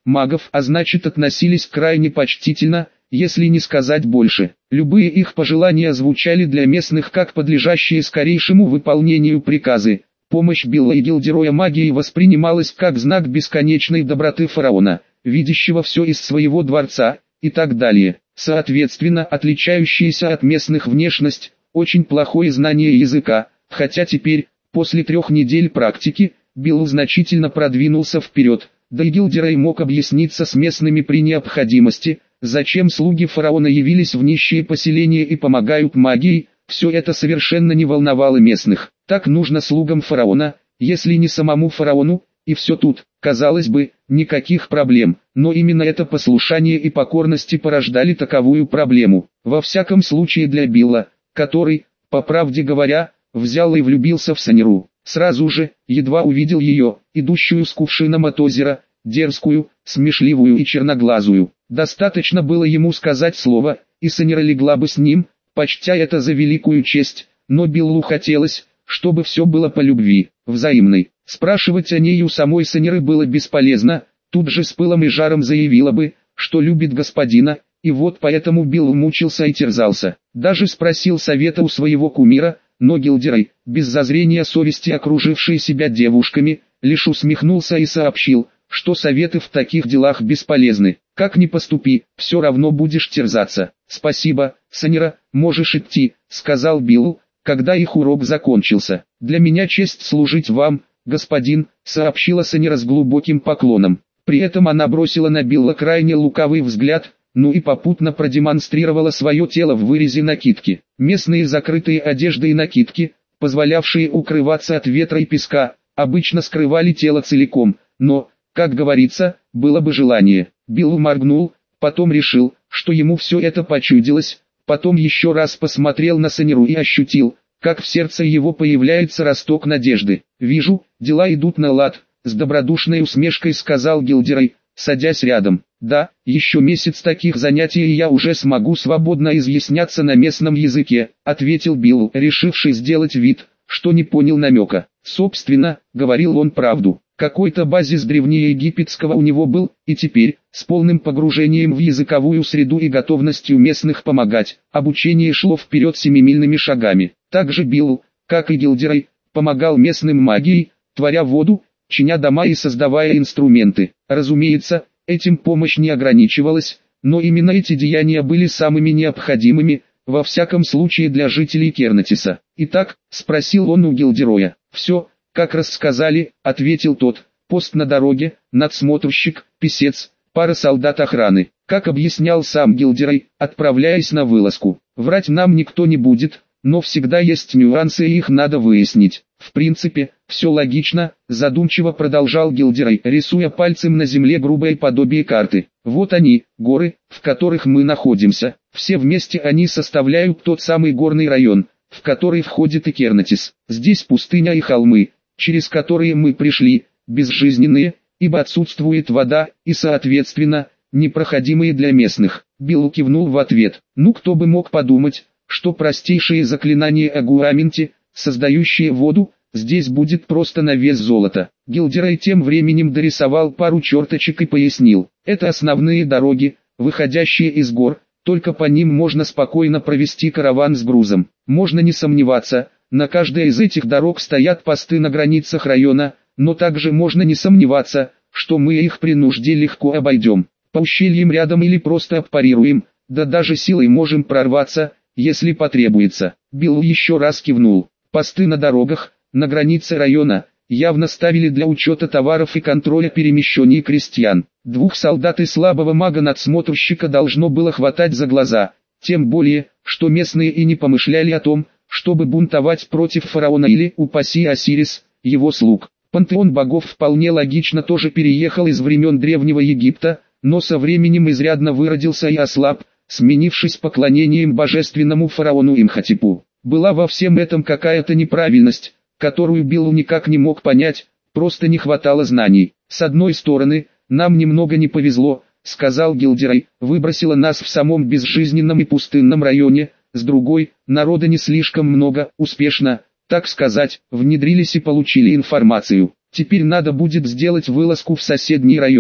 магов, а значит относились крайне почтительно, если не сказать больше. Любые их пожелания звучали для местных как подлежащие скорейшему выполнению приказы. Помощь Билла и Гилдероя магии воспринималась как знак бесконечной доброты фараона, видящего все из своего дворца, и так далее. Соответственно, отличающаяся от местных внешность, очень плохое знание языка, хотя теперь, после трех недель практики, Билл значительно продвинулся вперед, да и Гилдерой мог объясниться с местными при необходимости, зачем слуги фараона явились в нищие поселения и помогают магией, все это совершенно не волновало местных. Так нужно слугам фараона, если не самому фараону, и все тут, казалось бы, никаких проблем, но именно это послушание и покорность и порождали таковую проблему. Во всяком случае для Билла, который, по правде говоря, взял и влюбился в Санеру. Сразу же, едва увидел ее, идущую с кувшином от озера, дерзкую, смешливую и черноглазую. Достаточно было ему сказать слово, и Санера легла бы с ним, почтя это за великую честь, но Биллу хотелось, чтобы все было по любви, взаимной. Спрашивать о ней у самой Санеры было бесполезно, тут же с пылом и жаром заявила бы, что любит господина, и вот поэтому Билл мучился и терзался. Даже спросил совета у своего кумира, но Гилдерой, без зазрения совести окруживший себя девушками, лишь усмехнулся и сообщил, что советы в таких делах бесполезны. Как ни поступи, все равно будешь терзаться. «Спасибо, Санера, можешь идти», — сказал Биллу, когда их урок закончился. «Для меня честь служить вам, господин», — сообщила Санера с глубоким поклоном. При этом она бросила на Билла крайне лукавый взгляд, ну и попутно продемонстрировала свое тело в вырезе накидки. Местные закрытые одежды и накидки, позволявшие укрываться от ветра и песка, обычно скрывали тело целиком, но, как говорится, было бы желание. Билл моргнул, потом решил, что ему все это почудилось, потом еще раз посмотрел на Санеру и ощутил, как в сердце его появляется росток надежды. «Вижу, дела идут на лад», — с добродушной усмешкой сказал Гилдерой, садясь рядом. «Да, еще месяц таких занятий и я уже смогу свободно изъясняться на местном языке», — ответил Билл, решивший сделать вид, что не понял намека. Собственно, говорил он правду. Какой-то базис древнеегипетского у него был, и теперь, с полным погружением в языковую среду и готовностью местных помогать, обучение шло вперед семимильными шагами. Также Билл, как и Гилдерой, помогал местным магией, творя воду, чиня дома и создавая инструменты. Разумеется, этим помощь не ограничивалась, но именно эти деяния были самыми необходимыми, во всяком случае для жителей Кернетиса. «Итак», — спросил он у Гилдероя, — «все, как рассказали», — ответил тот, — «пост на дороге, надсмотрщик, писец, пара солдат охраны». Как объяснял сам Гилдерой, отправляясь на вылазку, врать нам никто не будет, но всегда есть нюансы и их надо выяснить. В принципе, все логично, задумчиво продолжал Гилдерой, рисуя пальцем на земле грубое подобие карты. Вот они, горы, в которых мы находимся. Все вместе они составляют тот самый горный район, в который входит и Кернетис. Здесь пустыня и холмы, через которые мы пришли, безжизненные, ибо отсутствует вода, и соответственно, непроходимые для местных. Билл кивнул в ответ. Ну кто бы мог подумать, что простейшие заклинания Агуаменти, создающие воду, здесь будет просто на вес золота. Гилдерой тем временем дорисовал пару черточек и пояснил. Это основные дороги, выходящие из гор, только по ним можно спокойно провести караван с грузом. Можно не сомневаться, на каждой из этих дорог стоят посты на границах района, но также можно не сомневаться, что мы их при нужде легко обойдем. По ущельям рядом или просто обпарируем, да даже силой можем прорваться, если потребуется. Билл еще раз кивнул. Посты на дорогах, на границе района, явно ставили для учета товаров и контроля перемещений крестьян. Двух солдат и слабого мага-надсмотрщика должно было хватать за глаза, тем более, что местные и не помышляли о том, чтобы бунтовать против фараона или, упаси Осирис, его слуг. Пантеон богов вполне логично тоже переехал из времен Древнего Египта, но со временем изрядно выродился и ослаб, сменившись поклонением божественному фараону Имхотепу. Была во всем этом какая-то неправильность, которую Биллу никак не мог понять, просто не хватало знаний. С одной стороны, нам немного не повезло, сказал Гилдерой, выбросило нас в самом безжизненном и пустынном районе, с другой, народа не слишком много, успешно, так сказать, внедрились и получили информацию. Теперь надо будет сделать вылазку в соседний район,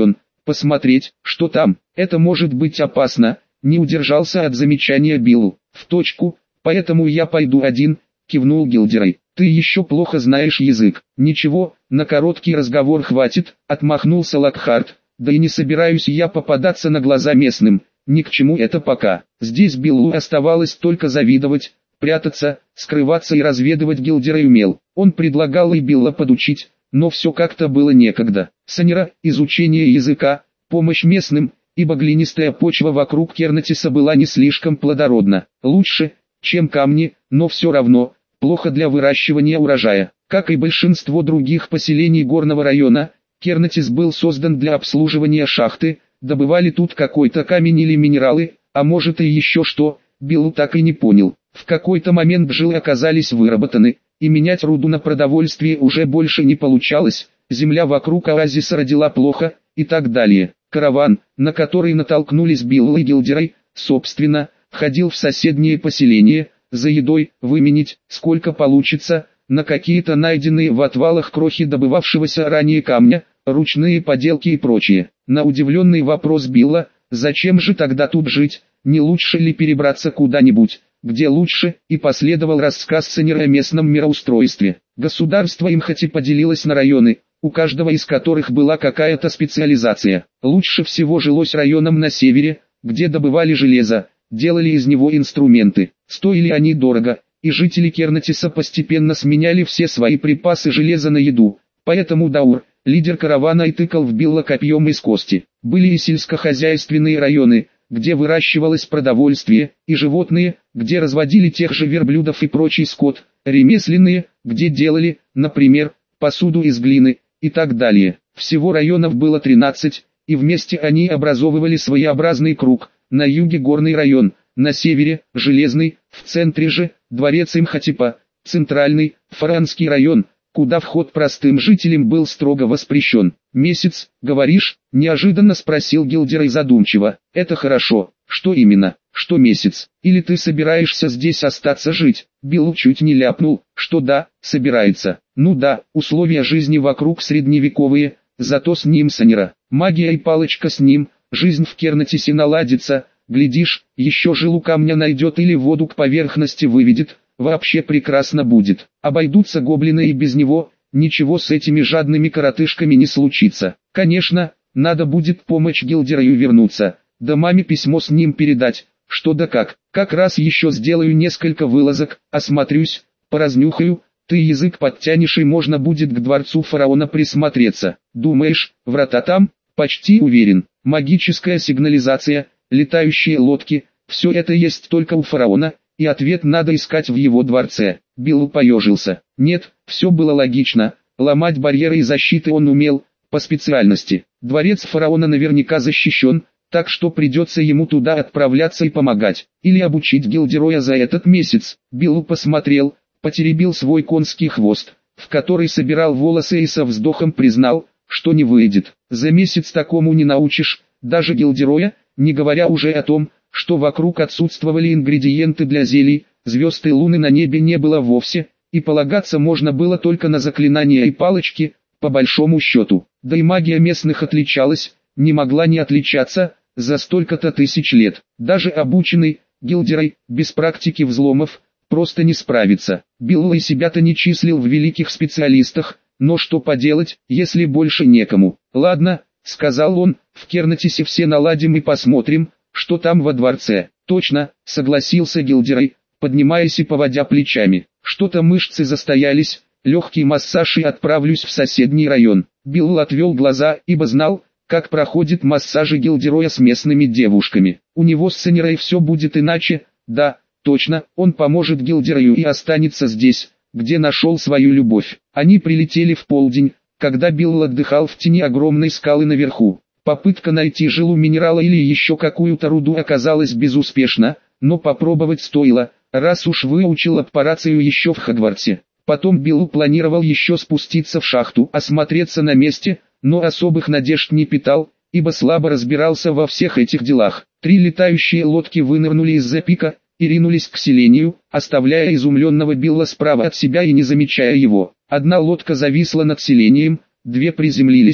посмотреть, что там. Это может быть опасно, не удержался от замечания Билл. В точку, поэтому я пойду один, кивнул Гилдерой. Ты еще плохо знаешь язык. Ничего, на короткий разговор хватит, отмахнулся Локхарт. Да и не собираюсь я попадаться на глаза местным, ни к чему это пока. Здесь Биллу оставалось только завидовать, прятаться, скрываться и разведывать Гилдерой умел. Он предлагал и Билла подучить, но все как-то было некогда. Санера, изучение языка, помощь местным, ибо глинистая почва вокруг Кернатиса была не слишком плодородна. Лучше, чем камни, но все равно, плохо для выращивания урожая. Как и большинство других поселений горного района, Кернатис был создан для обслуживания шахты, добывали тут какой-то камень или минералы, а может и еще что, Билл так и не понял. В какой-то момент жилы оказались выработаны, и менять руду на продовольствие уже больше не получалось, земля вокруг оазиса родила плохо, и так далее. Караван, на который натолкнулись Билл и Гилдерой, собственно, ходил в соседние поселения, за едой, выменить, сколько получится, на какие-то найденные в отвалах крохи добывавшегося ранее камня, ручные поделки и прочее. На удивленный вопрос Билла, зачем же тогда тут жить, не лучше ли перебраться куда-нибудь, где лучше, и последовал рассказ Санера о местном мироустройстве. Государство им хоть и поделилось на районы, у каждого из которых была какая-то специализация. Лучше всего жилось районам на севере, где добывали железо, делали из него инструменты. Стоили они дорого, и жители Кернатиса постепенно сменяли все свои припасы железа на еду, поэтому Даур, лидер каравана, и тыкал в Билла копьем из кости. Были и сельскохозяйственные районы, где выращивалось продовольствие, и животные, где разводили тех же верблюдов и прочий скот, ремесленные, где делали, например, посуду из глины, и так далее. Всего районов было тринадцать, и вместе они образовывали своеобразный круг. На юге горный район, на севере – железный, в центре же – дворец Имхотепа, центральный – Фаранский район, куда вход простым жителям был строго воспрещен. «Месяц, говоришь?» – неожиданно спросил Гилдерой задумчиво. «Это хорошо. Что именно? Что месяц? Или ты собираешься здесь остаться жить?» Билл чуть не ляпнул, что да, собирается. Ну да, условия жизни вокруг средневековые, зато с ним Санера. Магия и палочка с ним, жизнь в Кернатисе наладится, глядишь, еще жилу камня найдет или воду к поверхности выведет, вообще прекрасно будет. Обойдутся гоблины и без него, ничего с этими жадными коротышками не случится. Конечно, надо будет помочь Гилдерою вернуться, да маме письмо с ним передать, что да как. Как раз еще сделаю несколько вылазок, осмотрюсь, поразнюхаю, ты язык подтянешь и можно будет к дворцу фараона присмотреться. Думаешь, врата там? Почти уверен. Магическая сигнализация, летающие лодки, все это есть только у фараона, и ответ надо искать в его дворце. Билл поежился. Нет, все было логично, ломать барьеры и защиты он умел, по специальности. Дворец фараона наверняка защищен, так что придется ему туда отправляться и помогать. Или обучить Гилдероя за этот месяц. Билл посмотрел, потеребил свой конский хвост, в который собирал волосы, и со вздохом признал, что не выйдет. За месяц такому не научишь, даже Гилдероя, не говоря уже о том, что вокруг отсутствовали ингредиенты для зелий, звезд и луны на небе не было вовсе, и полагаться можно было только на заклинания и палочки, по большому счету. Да и магия местных отличалась, не могла не отличаться, за столько-то тысяч лет. Даже обученный, Гилдерой, без практики взломов, просто не справится. Билл и себя-то не числил в великих специалистах, но что поделать, если больше некому. «Ладно», — сказал он, — «в Кернатисе все наладим и посмотрим, что там во дворце». «Точно», — согласился Гилдерой, поднимаясь и поводя плечами. «Что-то мышцы застоялись, легкий массаж и отправлюсь в соседний район». Билл отвел глаза, ибо знал, как проходит массажи Гилдероя с местными девушками. У него с Санерой все будет иначе, да, точно, он поможет Гилдерою и останется здесь, где нашел свою любовь. Они прилетели в полдень, когда Билл отдыхал в тени огромной скалы наверху. Попытка найти жилу минерала или еще какую-то руду оказалась безуспешна, но попробовать стоило, раз уж выучил аппарацию еще в Хогвартсе. Потом Билл планировал еще спуститься в шахту, осмотреться на месте, но особых надежд не питал, ибо слабо разбирался во всех этих делах. Три летающие лодки вынырнули из-за пика и ринулись к селению, оставляя изумленного Билла справа от себя и не замечая его. Одна лодка зависла над селением, две приземлились,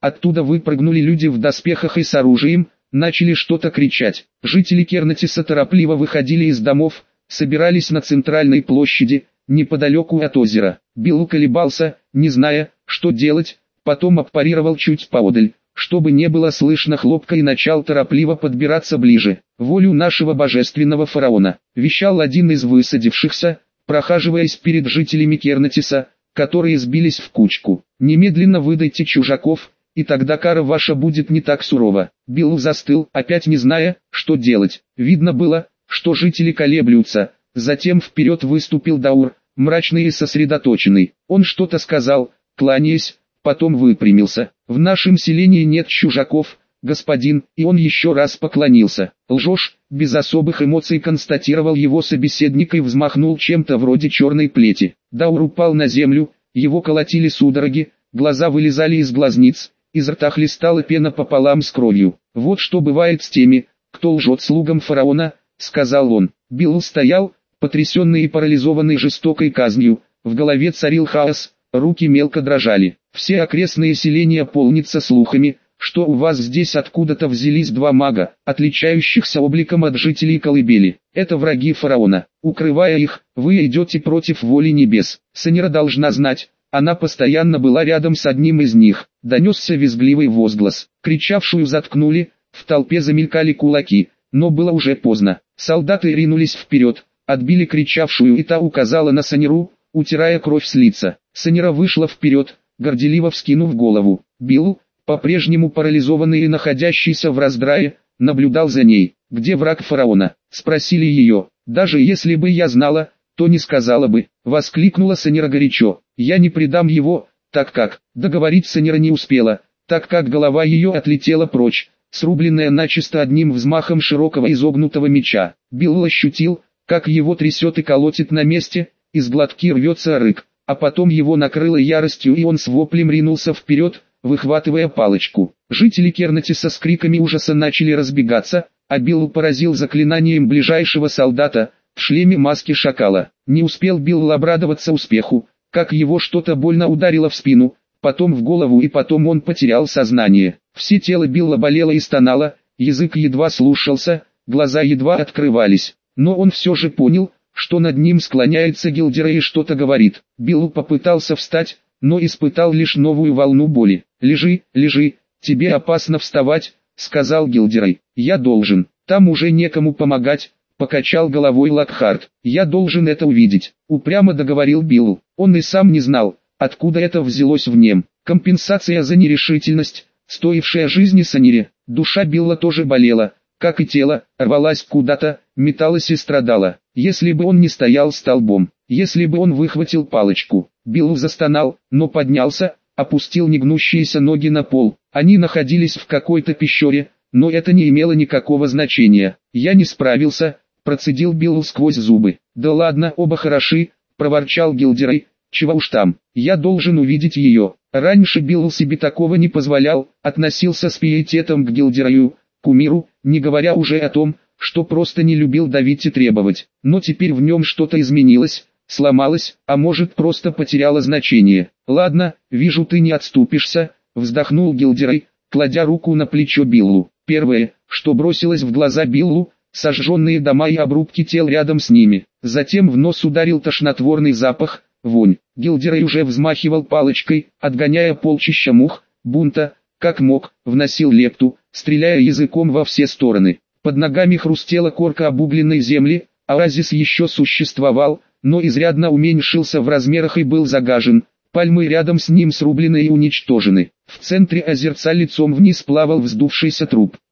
Оттуда выпрыгнули люди в доспехах и с оружием, начали что-то кричать. Жители Кернетиса торопливо выходили из домов, собирались на центральной площади, неподалеку от озера. Билл колебался, не зная, что делать, потом аппарировал чуть поодаль, чтобы не было слышно хлопка, и начал торопливо подбираться ближе. «Волю нашего божественного фараона», — вещал один из высадившихся, прохаживаясь перед жителями Кернетиса, которые сбились в кучку. «Немедленно выдайте чужаков, и тогда кара ваша будет не так сурова». Билл застыл, опять не зная, что делать. Видно было, что жители колеблются. Затем вперед выступил Даур, мрачный и сосредоточенный. Он что-то сказал, кланяясь, потом выпрямился. «В нашем селении нет чужаков, господин», и он еще раз поклонился. «Лжешь», — без особых эмоций констатировал его собеседник и взмахнул чем-то вроде черной плети. Даур упал на землю, его колотили судороги, глаза вылезали из глазниц, из рта хлестала пена пополам с кровью. «Вот что бывает с теми, кто лжет слугам фараона», — сказал он. Билл стоял, потрясенный и парализованный жестокой казнью, в голове царил хаос, руки мелко дрожали. «Все окрестные селения полнятся слухами, что у вас здесь откуда-то взялись два мага, отличающихся обликом от жителей колыбели. Это враги фараона. Укрывая их, вы идете против воли небес. Санира должна знать». Она постоянно была рядом с одним из них. Донесся визгливый возглас. Кричавшую заткнули, в толпе замелькали кулаки, но было уже поздно. Солдаты ринулись вперед, отбили кричавшую, и та указала на Саниру, утирая кровь с лица. Санира вышла вперед, горделиво вскинув голову. Билл, по-прежнему парализованный и находящийся в раздрае, наблюдал за ней. «Где враг фараона?» — спросили ее. «Даже если бы я знала, то не сказала бы», — воскликнула Санира горячо. «Я не предам его, так как...» Договорить Санира не успела, так как голова ее отлетела прочь, срубленная начисто одним взмахом широкого изогнутого меча. Билл ощутил, как его трясет и колотит на месте, из глотки рвется рык, а потом его накрыло яростью, и он с воплем ринулся вперед, выхватывая палочку. Жители Кернетиса с криками ужаса начали разбегаться, а Билл поразил заклинанием ближайшего солдата, в шлеме маски шакала. Не успел Билл обрадоваться успеху, как его что-то больно ударило в спину, потом в голову, и потом он потерял сознание. Все тело Билла болело и стонало, язык едва слушался, глаза едва открывались. Но он все же понял, что над ним склоняется Гилдерей и что-то говорит. Билл попытался встать, но испытал лишь новую волну боли. «Лежи, лежи, тебе опасно вставать», — сказал Гилдерей. «Я должен, там уже некому помогать», — покачал головой Локхарт. «Я должен это увидеть», — упрямо договорил Билл. Он и сам не знал, откуда это взялось в нем. Компенсация за нерешительность, стоившая жизни Санире. Душа Билла тоже болела, как и тело, рвалась куда-то, металась и страдала. Если бы он не стоял столбом, если бы он выхватил палочку. Билл застонал, но поднялся, опустил негнущиеся ноги на пол. Они находились в какой-то пещере, но это не имело никакого значения. «Я не справился», — процедил Билл сквозь зубы. «Да ладно, оба хороши», — проворчал Гилдерей. «Чего уж там, я должен увидеть ее». Раньше Билл себе такого не позволял, относился с пиететом к Гилдерею, кумиру, не говоря уже о том, что просто не любил давить и требовать. Но теперь в нем что-то изменилось, сломалось, а может просто потеряло значение. «Ладно, вижу, ты не отступишься», — вздохнул Гилдерей, кладя руку на плечо Биллу. Первое, что бросилось в глаза Биллу, сожженные дома и обрубки тел рядом с ними. Затем в нос ударил тошнотворный запах, вонь. Гилдерей уже взмахивал палочкой, отгоняя полчища мух, бунта, как мог, вносил лепту, стреляя языком во все стороны. Под ногами хрустела корка обугленной земли, оазис еще существовал, но изрядно уменьшился в размерах и был загажен. Пальмы рядом с ним срублены и уничтожены. В центре озерца лицом вниз плавал вздувшийся труп.